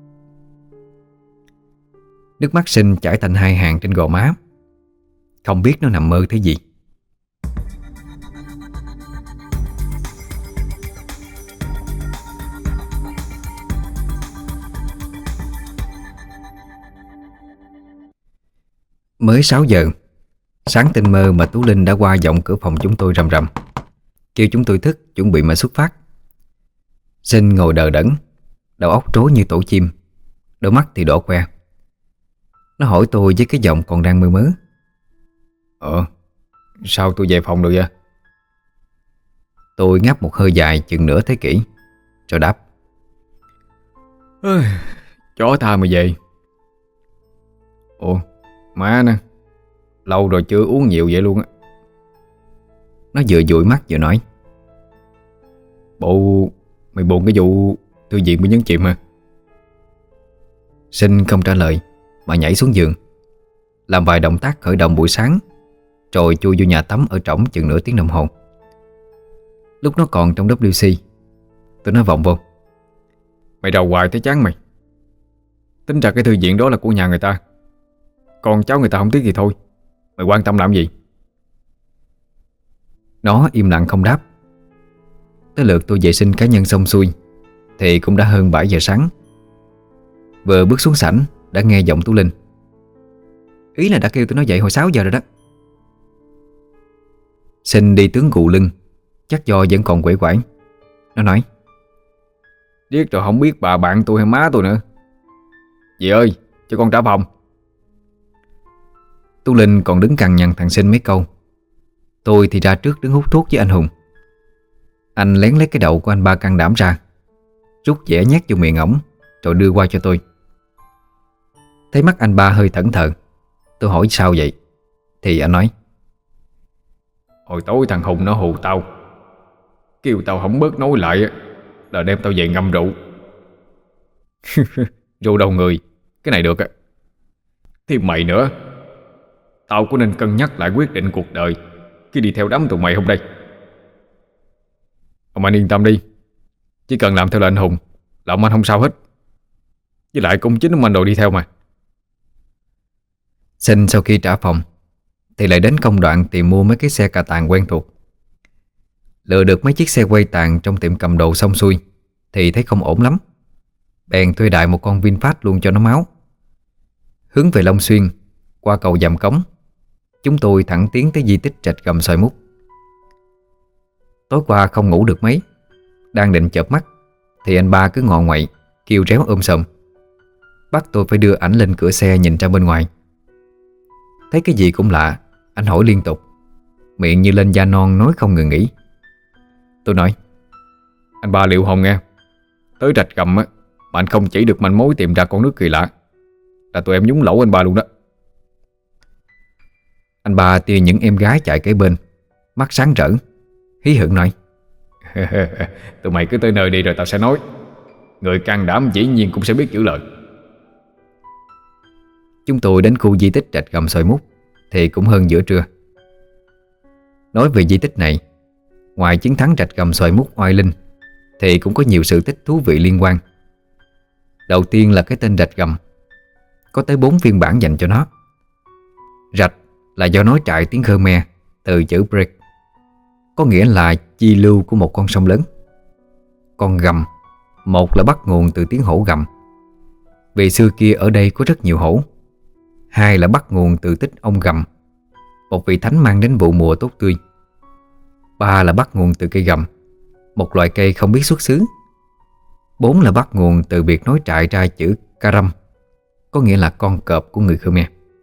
Speaker 1: Nước mắt Sinh chảy thành hai hàng trên gò má. Không biết nó nằm mơ thế gì. Mới sáu giờ, sáng tinh mơ mà Tú Linh đã qua giọng cửa phòng chúng tôi rầm rầm, kêu chúng tôi thức chuẩn bị mà xuất phát. Sinh ngồi đờ đẫn, đầu óc rối như tổ chim, đôi mắt thì đỏ que. Nó hỏi tôi với cái giọng còn đang mơ mớ.
Speaker 2: Ờ, sao tôi về phòng được vậy?
Speaker 1: Tôi ngáp một hơi dài chừng nửa thế kỷ rồi đáp.
Speaker 2: Chó tha mà về. Ủa, má nè, lâu rồi chưa uống nhiều vậy luôn á.
Speaker 1: Nó vừa dụi mắt vừa nói.
Speaker 2: Bộ mày buồn cái vụ thư viện bị nhấn chìm hả?
Speaker 1: Sinh không trả lời mà nhảy xuống giường, làm vài động tác khởi động buổi sáng, rồi chui vô nhà tắm ở trỏng chừng nửa tiếng đồng hồ. Lúc nó còn trong vê kép xê, tôi nói vọng vô.
Speaker 2: Mày rầu hoài thấy chán mày. Tính ra cái thư viện đó là của nhà người ta, còn cháu người ta không tiếc thì thôi, mày quan tâm làm gì?
Speaker 1: Nó im lặng không đáp. Tới lượt tôi vệ sinh cá nhân xong xuôi thì cũng đã hơn bảy giờ sáng. Vừa bước xuống sảnh đã nghe giọng Tú Linh. Ý là đã kêu tôi nói dậy hồi sáu giờ rồi đó. Sinh đi tướng gù lưng, chắc do vẫn còn quể quải. Nó nói.
Speaker 2: Điếc rồi không biết bà bạn tôi hay má tôi nữa. Dì ơi, cho con trả phòng.
Speaker 1: Tú Linh còn đứng cằn nhằn thằng Sinh mấy câu. Tôi thì ra trước đứng hút thuốc với anh Hùng. Anh lén lấy cái đậu của anh ba can đảm ra, rút dẻ nhét vô miệng ổng, rồi đưa qua cho tôi. Thấy mắt anh ba hơi thẫn thờ, tôi hỏi sao vậy, thì anh nói.
Speaker 2: Hồi tối thằng Hùng nó hù tao, kêu tao không bớt nói lại là đem tao về ngâm rượu. Rượu đầu người, cái này được á. Thêm mày nữa, tao có nên cân nhắc lại quyết định cuộc đời khi đi theo đám tụi mày không đây? Ông anh yên tâm đi, chỉ cần làm theo lệnh Hùng là ông anh không sao hết. Với lại cũng chính ông anh đồ đi theo mà.
Speaker 1: Sinh sau khi trả phòng thì lại đến công đoạn tìm mua mấy cái xe cà tàng quen thuộc. Lựa được mấy chiếc xe quay tàng trong tiệm cầm đồ xong xuôi thì thấy không ổn lắm, bèn thuê đại một con VinFast luôn cho nó máu. Hướng về Long Xuyên, qua cầu Dầm Cống, chúng tôi thẳng tiến tới di tích rạch Gầm Xoài Mút. Tối qua không ngủ được mấy, đang định chợp mắt thì anh ba cứ ngọ ngoậy kêu réo ôm sòm, bắt tôi phải đưa ảnh lên cửa xe nhìn ra bên ngoài. Thấy cái gì cũng lạ, anh hỏi liên tục, miệng như lên da non nói không ngừng nghỉ. Tôi nói.
Speaker 2: Anh ba liệu hồn nghe, tới rạch Gầm á mà anh không chỉ được manh mối tìm ra con nước kỳ lạ là tụi em nhúng lẩu anh ba luôn đó.
Speaker 1: Anh ba tia những em gái chạy kế bên, mắt sáng rỡ, hí hửng nói.
Speaker 2: Tụi mày cứ tới nơi đi rồi tao sẽ nói. Người can đảm dĩ nhiên cũng sẽ biết giữ lời.
Speaker 1: Chúng tôi đến khu di tích rạch Gầm Xoài Mút thì cũng hơn giữa trưa. Nói về di tích này, ngoài chiến thắng rạch Gầm Xoài Mút oai linh thì cũng có nhiều sự tích thú vị liên quan. Đầu tiên là cái tên rạch Gầm, có tới bốn phiên bản dành cho nó. Rạch là do nói trại tiếng Khmer từ chữ break, có nghĩa là chi lưu của một con sông lớn. Con gầm, một là bắt nguồn từ tiếng hổ gầm, vì xưa kia ở đây có rất nhiều hổ. Hai là bắt nguồn từ tích ông gầm, một vị thánh mang đến vụ mùa tốt tươi. Ba là bắt nguồn từ cây gầm, một loại cây không biết xuất xứ. Bốn là bắt nguồn từ việc nối trại ra chữ Karam, có nghĩa là con cọp của người Khmer.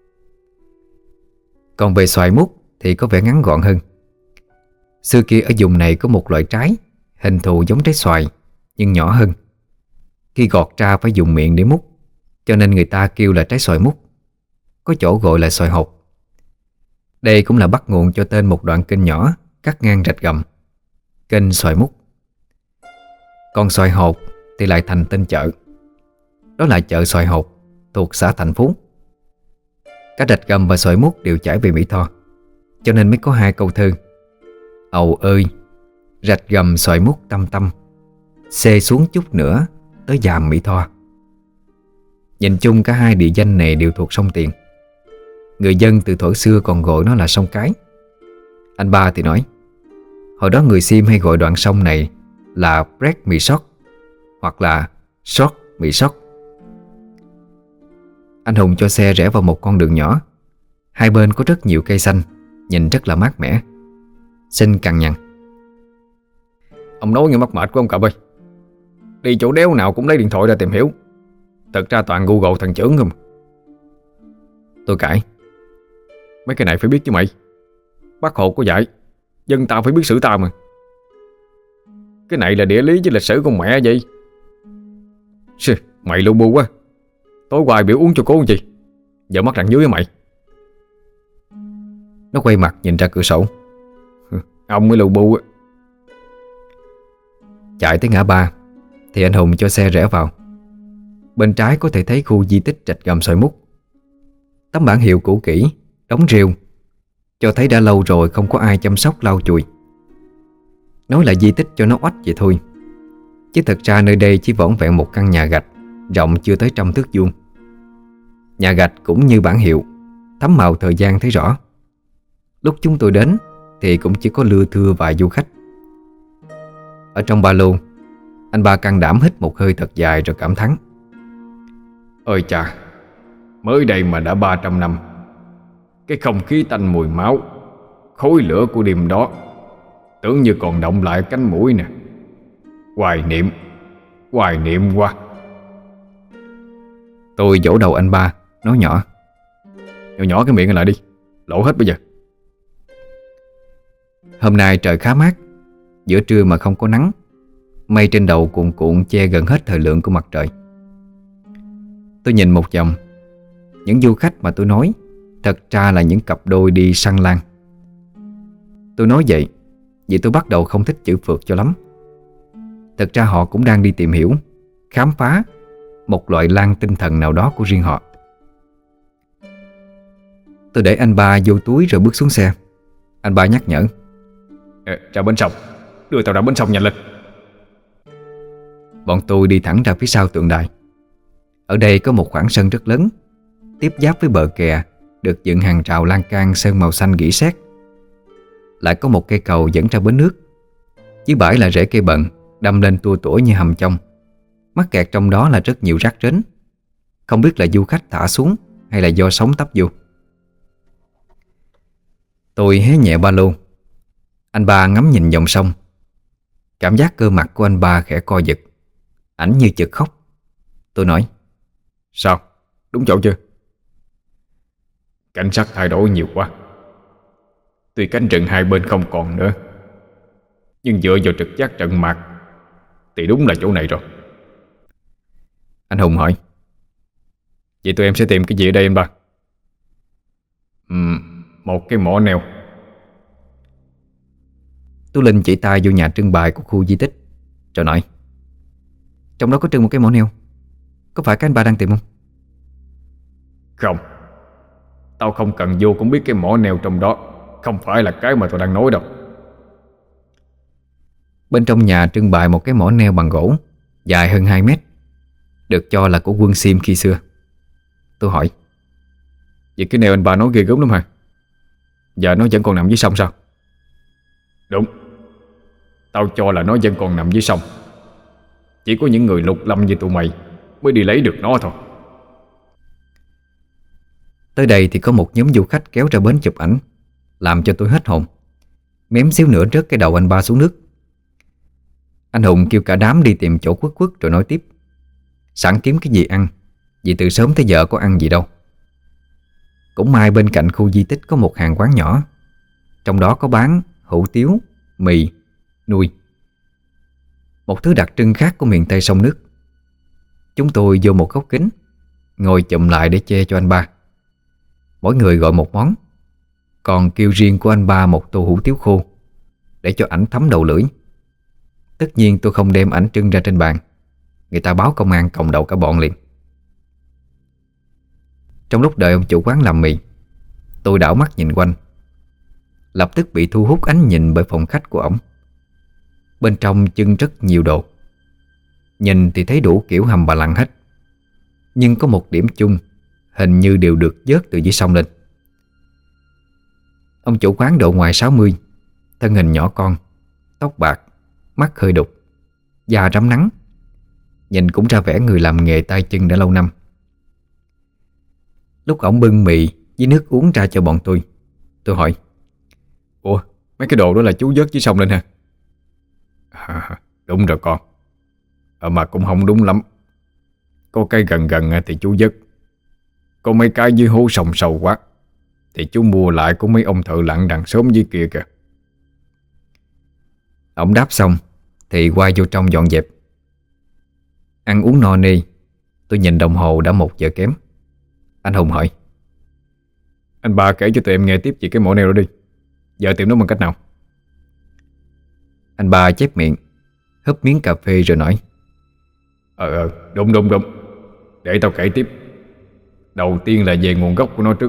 Speaker 1: Còn về xoài mút thì có vẻ ngắn gọn hơn. Xưa kia ở vùng này có một loại trái hình thù giống trái xoài nhưng nhỏ hơn. Khi gọt ra phải dùng miệng để mút, cho nên người ta kêu là trái xoài mút. Có chỗ gọi là xoài hột. Đây cũng là bắt nguồn cho tên một đoạn kênh nhỏ cắt ngang rạch gầm, kênh xoài mút. Còn xoài hột thì lại thành tên chợ. Đó là chợ xoài hột thuộc xã Thành Phú. Cả rạch gầm và xoài mút đều chảy về Mỹ Tho, cho nên mới có hai câu thơ: ầu ơi, rạch gầm xoài mút tâm tâm, xê xuống chút nữa tới dàm Mỹ Tho. Nhìn chung cả hai địa danh này đều thuộc sông Tiền. Người dân từ thuở xưa còn gọi nó là sông Cái. Anh ba thì nói hồi đó người Sim hay gọi đoạn sông này là Brek Mì Sót hoặc là Sót Mì Sót. Anh Hùng cho xe rẽ vào một con đường nhỏ. Hai bên có rất nhiều cây xanh, nhìn rất là mát mẻ. Xin cằn nhằn:
Speaker 2: ông nói như mắc mệt của ông Cọp ơi. Đi chỗ đéo nào cũng lấy điện thoại ra tìm hiểu, thật ra toàn Google thằng chưởng không.
Speaker 1: Tôi cãi:
Speaker 2: mấy cái này phải biết chứ mày. Bác Hồ có dạy dân tao phải biết sử tao mà. Cái này là địa lý chứ lịch sử con mẹ vậy. Xì, mày lu bu quá. Tối hoài biểu uống cho cố làm gì, giờ mắt rặng dưới với mày.
Speaker 1: Nó quay mặt nhìn ra cửa sổ:
Speaker 2: ông mới lu bu á.
Speaker 1: Chạy tới ngã ba thì anh Hùng cho xe rẽ vào. Bên trái có thể thấy khu di tích rạch gầm xoài mút. Tấm bảng hiệu cũ kỹ, đóng rêu, cho thấy đã lâu rồi không có ai chăm sóc lau chùi. Nói là di tích cho nó oách vậy thôi, chứ thật ra nơi đây chỉ vỏn vẹn một căn nhà gạch rộng chưa tới trăm thước vuông. Nhà gạch cũng như bảng hiệu, thấm màu thời gian thấy rõ. Lúc chúng tôi đến thì cũng chỉ có lưa thưa vài du khách. Ở trong ba lô, anh ba can đảm hít một hơi thật dài rồi cảm thán:
Speaker 2: ơi chà, mới đây mà đã ba trăm năm. Cái không khí tanh mùi máu, khói lửa của đêm đó tưởng như còn động lại cánh mũi nè. Hoài niệm, hoài niệm quá.
Speaker 1: Tôi vỗ đầu anh ba, nói nhỏ:
Speaker 2: Nhỏ nhỏ cái miệng lại đi, lỗ hết bây giờ.
Speaker 1: Hôm nay trời khá mát, giữa trưa mà không có nắng. Mây trên đầu cuồn cuộn che gần hết thời lượng của mặt trời. Tôi nhìn một vòng. Những du khách mà tôi nói thật ra là những cặp đôi đi săn lan. Tôi nói vậy vì tôi bắt đầu không thích chữ phượt cho lắm. Thật ra họ cũng đang đi tìm hiểu, khám phá một loại lan tinh thần nào đó của riêng họ. Tôi để anh ba vô túi rồi bước xuống xe. Anh ba nhắc nhở:
Speaker 2: Ê, ra bên sông, đưa tao ra bên sông nhanh lên.
Speaker 1: Bọn tôi đi thẳng ra phía sau tượng đài. Ở đây có một khoảng sân rất lớn, tiếp giáp với bờ kè được dựng hàng rào lan can sơn màu xanh gỉ sét. Lại có một cây cầu dẫn ra bến nước. Dưới bãi là rễ cây bận đâm lên tua tủa như hầm trong. Mắc kẹt trong đó là rất nhiều rác rến. Không biết là du khách thả xuống hay là do sóng tấp vô. Tôi hé nhẹ ba lô. Anh ba ngắm nhìn dòng sông. Cảm giác cơ mặt của anh ba khẽ co giật, ảnh như chợt khóc. Tôi nói:
Speaker 2: sao? Đúng chỗ chưa? Cảnh sắc thay đổi nhiều quá. Tuy cánh rừng hai bên không còn nữa, nhưng dựa vào trực giác trận mạc thì đúng là chỗ này rồi.
Speaker 1: Anh Hùng hỏi:
Speaker 2: vậy tụi em sẽ tìm cái gì ở đây anh ba? Uhm, một cái mỏ neo.
Speaker 1: Tú Linh chỉ tay vô nhà trưng bày của khu di tích rồi nói: trong đó có trưng một cái mỏ neo. Có phải cái anh ba đang tìm không?
Speaker 2: Không, tao không cần vô cũng biết cái mỏ neo trong đó không phải là cái mà tao đang nói đâu.
Speaker 1: Bên trong nhà trưng bày một cái mỏ neo bằng gỗ dài hơn hai mét, được cho là của quân Sim khi xưa. Tôi hỏi:
Speaker 2: vậy cái neo anh ba nói ghê gớm lắm hả? Giờ nó vẫn còn nằm dưới sông sao? Đúng, Tao cho là nó vẫn còn nằm dưới sông. Chỉ có những người lục lâm như tụi mày mới đi lấy được nó thôi.
Speaker 1: Tới đây thì có một nhóm du khách kéo ra bến chụp ảnh, làm cho tôi hết hồn. Mém xíu nữa rớt cái đầu anh ba xuống nước. Anh Hùng kêu cả đám đi tìm chỗ quất quất rồi nói tiếp. Sẵn kiếm cái gì ăn, vì từ sớm tới giờ có ăn gì đâu. Cũng may bên cạnh khu di tích có một hàng quán nhỏ, trong đó có bán hủ tiếu, mì, nuôi, một thứ đặc trưng khác của miền Tây sông nước. Chúng tôi vô một góc kính, ngồi chụm lại để che cho anh ba. Mỗi người gọi một món, còn kêu riêng của anh ba một tô hủ tiếu khô, để cho ảnh thấm đầu lưỡi. Tất nhiên tôi không đem ảnh trưng ra trên bàn, người ta báo công an còng đầu cả bọn liền. Trong lúc đợi ông chủ quán làm mì, tôi đảo mắt nhìn quanh, lập tức bị thu hút ánh nhìn bởi phòng khách của ổng. Bên trong trưng rất nhiều đồ, nhìn thì thấy đủ kiểu hầm bà lằng hết. Nhưng có một điểm chung, hình như đều được vớt từ dưới sông lên. Ông chủ quán độ ngoài sáu mươi, thân hình nhỏ con, tóc bạc, mắt hơi đục, da rám nắng, nhìn cũng ra vẻ người làm nghề tay chân đã lâu năm. Lúc ổng bưng mì với nước uống ra cho bọn tôi, tôi hỏi:
Speaker 2: Ủa, mấy cái đồ đó là chú vớt dưới sông lên hả? À, đúng rồi con. à, Mà cũng không đúng lắm. Có cái gần gần thì chú vớt, có mấy cái dưới hố sông sâu quá thì chú mua lại của mấy ông thợ lặn đằng xóm dưới kia kìa.
Speaker 1: Ổng đáp xong thì quay vô trong dọn dẹp. Ăn uống no nê, tôi nhìn đồng hồ đã một giờ kém. Anh Hùng hỏi:
Speaker 2: Anh ba kể cho tụi em nghe tiếp về cái mỏ neo đó đi. Giờ tìm nó bằng cách nào?
Speaker 1: Anh ba chép miệng, húp miếng cà phê rồi nói:
Speaker 2: Ờ ờ đúng đúng đúng Để tao kể tiếp. Đầu tiên là về nguồn gốc của nó trước.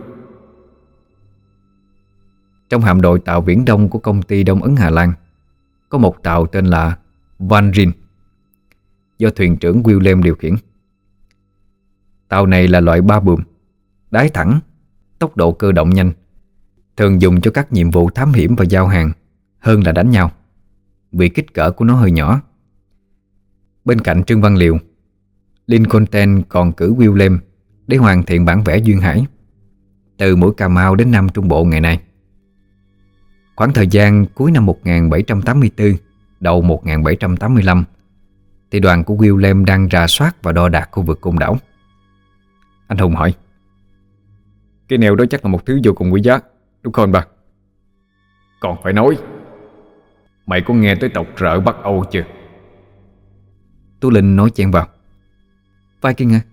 Speaker 1: Trong hạm đội tàu Viễn Đông của công ty Đông Ấn Hà Lan có một tàu tên là Van Ryn, do thuyền trưởng William điều khiển. Tàu này là loại ba buồm, đáy thẳng, tốc độ cơ động nhanh, thường dùng cho các nhiệm vụ thám hiểm và giao hàng hơn là đánh nhau, vì kích cỡ của nó hơi nhỏ. Bên cạnh Trương Văn Liều, Lincoln còn cử William để hoàn thiện bản vẽ duyên hải từ mũi Cà Mau đến Nam Trung Bộ ngày nay. Khoảng thời gian cuối năm một nghìn bảy trăm tám mươi tư, đầu một nghìn bảy trăm tám mươi lăm thì đoàn của William đang rà soát và đo đạc khu vực Côn Đảo. Anh Hùng hỏi:
Speaker 2: Cái neo đó chắc là một thứ vô cùng quý giá, đúng không anh ba? Còn phải nói, mày có nghe tới tộc rợ Bắc Âu chưa?
Speaker 1: Tú Linh nói chen vào: Viking à?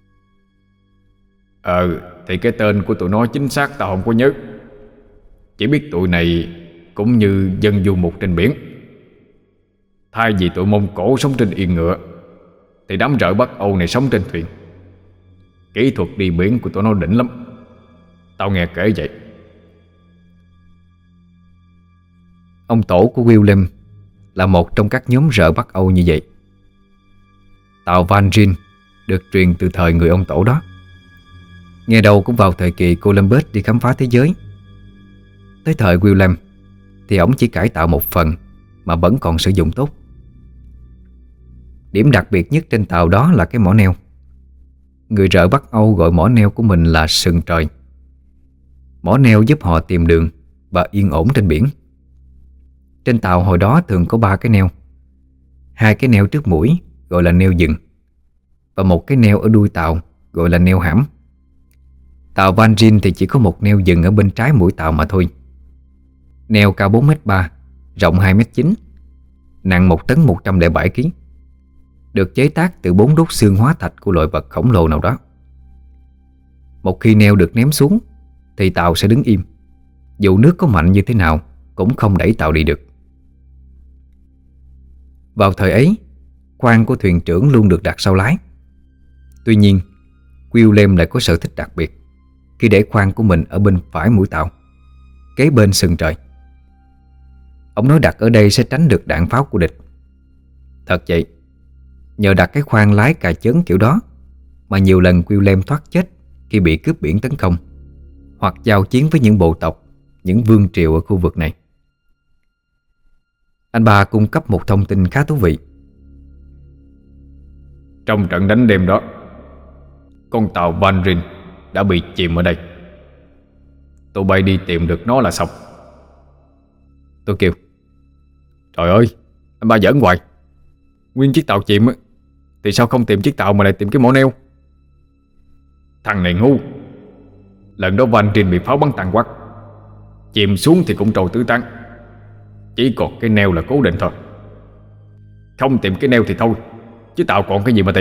Speaker 2: Ờ, thì cái tên của tụi nó chính xác tao không có nhớ. Chỉ biết tụi này cũng như dân du mục trên biển. Thay vì tụi Mông Cổ sống trên yên ngựa, thì đám rợ Bắc Âu này sống trên thuyền. Kỹ thuật đi biển của tụi nó đỉnh lắm, tao nghe kể vậy.
Speaker 1: Ông tổ của William là một trong các nhóm rợ Bắc Âu như vậy. Tàu Van Ryn được truyền từ thời người ông tổ đó. Nghe đầu cũng vào thời kỳ Columbus đi khám phá thế giới. Tới thời William thì ổng chỉ cải tạo một phần mà vẫn còn sử dụng tốt. Điểm đặc biệt nhất trên tàu đó là cái mỏ neo. Người rợ Bắc Âu gọi mỏ neo của mình là sừng trời. Mỏ neo giúp họ tìm đường và yên ổn trên biển. Trên tàu hồi đó thường có ba cái neo. Hai cái neo trước mũi gọi là neo dừng, và một cái neo ở đuôi tàu gọi là neo hãm. Tàu Van Ryn thì chỉ có một neo dừng ở bên trái mũi tàu mà thôi. Neo cao bốn mét ba, rộng hai mét chín, nặng một tấn một trăm lẻ bảy ki lô gam, được chế tác từ bốn đốt xương hóa thạch của loài vật khổng lồ nào đó. Một khi neo được ném xuống thì tàu sẽ đứng im, dù nước có mạnh như thế nào cũng không đẩy tàu đi được. Vào thời ấy, khoang của thuyền trưởng luôn được đặt sau lái. Tuy nhiên, William lại có sở thích đặc biệt khi để khoang của mình ở bên phải mũi tàu, kế bên sừng trời. Ông nói đặt ở đây sẽ tránh được đạn pháo của địch. Thật vậy, nhờ đặt cái khoang lái cà chớn kiểu đó mà nhiều lần William thoát chết khi bị cướp biển tấn công, hoặc giao chiến với những bộ tộc, những vương triều ở khu vực này. Anh ba cung cấp một thông tin khá thú vị.
Speaker 2: Trong trận đánh đêm đó, con tàu Van Ryn đã bị chìm ở đây. Tụi bay đi tìm được nó là xong.
Speaker 1: Tôi kêu:
Speaker 2: Trời ơi, anh ba giỡn hoài. Nguyên chiếc tàu chìm á, thì sao không tìm chiếc tàu mà lại tìm cái mỏ neo? Thằng này ngu. Lần đó Van Ryn bị pháo bắn tàn quắc, chìm xuống thì cũng trôi tứ tán. Chỉ còn cái neo là cố định thôi. Không tìm cái neo thì thôi, chứ tàu còn cái gì mà tìm.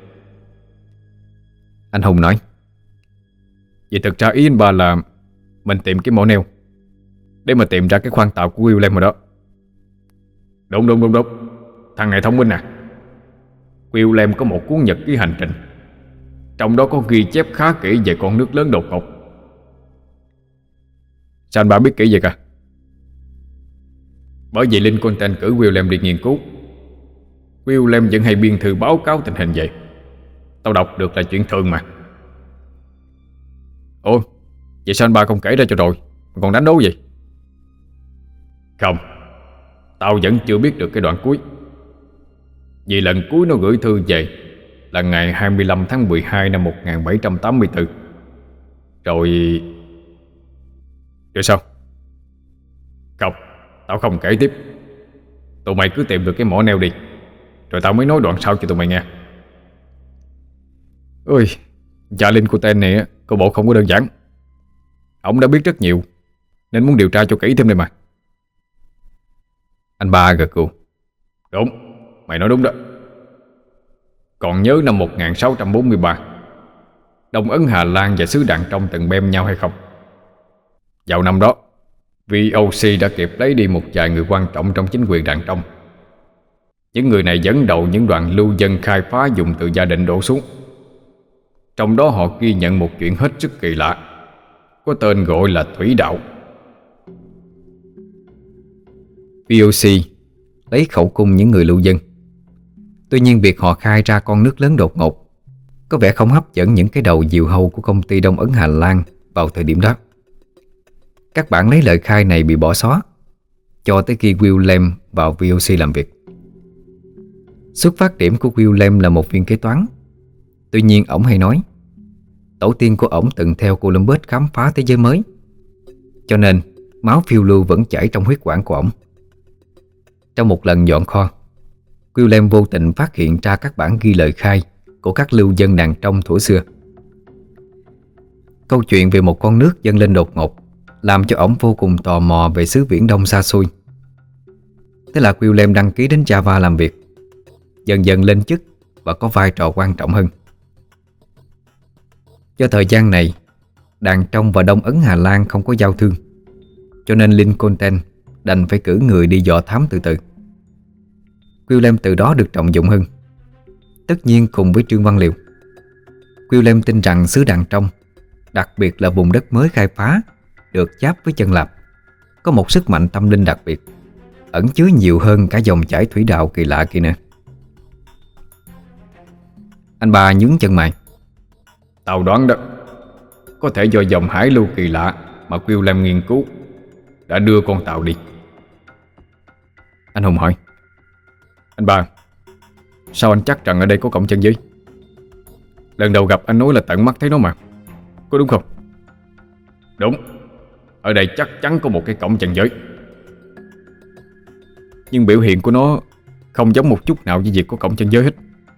Speaker 1: Anh Hùng nói:
Speaker 2: Vậy thực ra ý anh ba là mình tìm cái mỏ neo để mà tìm ra cái khoang tàu của William rồi đó. Đúng đúng đúng đúng. Thằng này thông minh nè. William có một cuốn nhật ký hành trình, trong đó có ghi chép khá kỹ về con nước lớn đột ngột. Sao anh ba biết kỹ vậy cả? Bởi vì Lincoln cử William đi nghiên cứu. William vẫn hay biên thư báo cáo tình hình vậy. Tao đọc được là chuyện thường mà. Ủa, vậy sao anh ba không kể ra cho rồi mà còn đánh đố vậy? Không, tao vẫn chưa biết được cái đoạn cuối. Vì lần cuối nó gửi thư về là ngày hai mươi lăm tháng mười hai năm một nghìn bảy trăm tám mươi tư. Rồi... Rồi sao? Không, tao không kể tiếp. Tụi mày cứ tìm được cái mỏ neo đi, rồi tao mới nói đoạn sau cho tụi mày nghe. Ôi, cha Linh của tên này á, cô bộ không có đơn giản. Ông đã biết rất nhiều, nên muốn điều tra cho kỹ thêm đây mà.
Speaker 1: Anh ba gật gù:
Speaker 2: Đúng, mày nói đúng đó. Còn nhớ năm một nghìn sáu trăm bốn mươi ba, Đông Ấn Hà Lan và xứ Đàn Trong từng bem nhau hay không? Vào năm đó, vê o xê đã kịp lấy đi một vài người quan trọng trong chính quyền Đàn Trong. Những người này dẫn đầu những đoàn lưu dân khai phá dùng từ gia định đổ xuống. Trong đó họ ghi nhận một chuyện hết sức kỳ lạ, có tên gọi là thủy đạo.
Speaker 1: vê o xê lấy khẩu cung những người lưu dân. Tuy nhiên việc họ khai ra con nước lớn đột ngột có vẻ không hấp dẫn những cái đầu diều hâu của công ty Đông Ấn Hà Lan vào thời điểm đó. Các bản lấy lời khai này bị bỏ xóa cho tới khi William vào vê o xê làm việc. Xuất phát điểm của William là một viên kế toán. Tuy nhiên ổng hay nói tổ tiên của ổng từng theo Columbus khám phá thế giới mới, cho nên máu phiêu lưu vẫn chảy trong huyết quản của ổng. Trong một lần dọn kho, William vô tình phát hiện ra các bản ghi lời khai của các lưu dân Đàn Trong thuở xưa. Câu chuyện về một con nước dâng lên đột ngột làm cho ổng vô cùng tò mò về xứ Viễn Đông xa xôi. Thế là William đăng ký đến Java làm việc, dần dần lên chức và có vai trò quan trọng hơn. Do thời gian này, Đàn Trong và Đông Ấn Hà Lan không có giao thương, cho nên Lincoln đành phải cử người đi dò thám từ từ. William từ đó được trọng dụng hơn. Tất nhiên cùng với Trương Văn Liều, William tin rằng xứ Đàn Trong, đặc biệt là vùng đất mới khai phá được giáp với chân Lạp, có một sức mạnh tâm linh đặc biệt, ẩn chứa nhiều hơn cả dòng chảy thủy đạo kỳ lạ kia nữa. Anh ba nhướng chân mày:
Speaker 2: Tao đoán đó, có thể do dòng hải lưu kỳ lạ mà William nghiên cứu đã đưa con tàu đi.
Speaker 1: Anh Hùng hỏi:
Speaker 2: Anh ba, sao anh chắc rằng ở đây có cổng chân giới? Lần đầu gặp anh nói là tận mắt thấy nó mà, có đúng không? Đúng, ở đây chắc chắn có một cái cổng chân giới. Nhưng biểu hiện của nó không giống một chút nào với việc có cổng chân giới hết.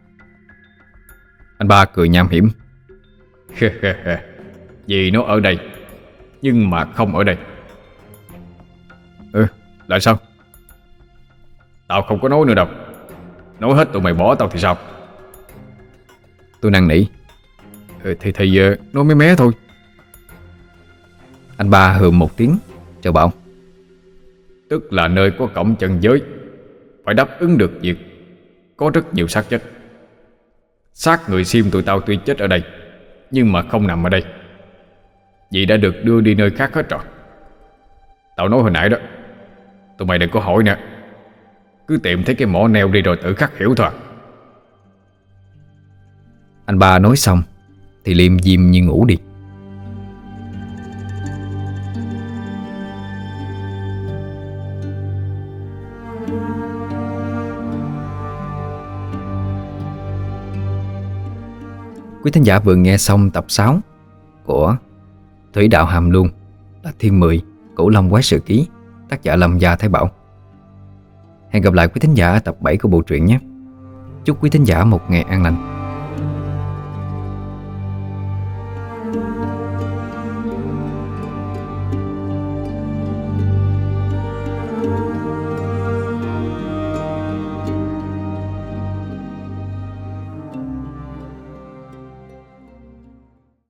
Speaker 1: Anh ba cười nham hiểm:
Speaker 2: Vì nó ở đây, nhưng mà không ở đây. Ừ, là sao? Tao không có nói nữa đâu. Nói hết tụi mày bỏ tao thì sao?
Speaker 1: Tôi năn nỉ:
Speaker 2: ừ, Thì thì nói mấy mé thôi.
Speaker 1: Anh ba hừ một tiếng rồi bảo:
Speaker 2: Tức là nơi có cổng chân giới phải đáp ứng được việc có rất nhiều xác chết. Xác người Sim tụi tao tuy chết ở đây, nhưng mà không nằm ở đây, vì đã được đưa đi nơi khác hết rồi. Tao nói hồi nãy đó, tụi mày đừng có hỏi nữa. Cứ tìm thấy cái mỏ neo đi rồi tự khắc hiểu thôi.
Speaker 1: Anh ba nói xong thì liêm diêm như ngủ đi. Quý thính giả vừa nghe xong tập sáu của Thủy Đạo Hàm Luông là Thiên Mười Cửu Long Quái Sự Ký, tác giả Lâm Gia Thái Bảo. Hẹn gặp lại quý thính giả ở tập bảy của bộ truyện nhé. Chúc quý thính giả một ngày an lành.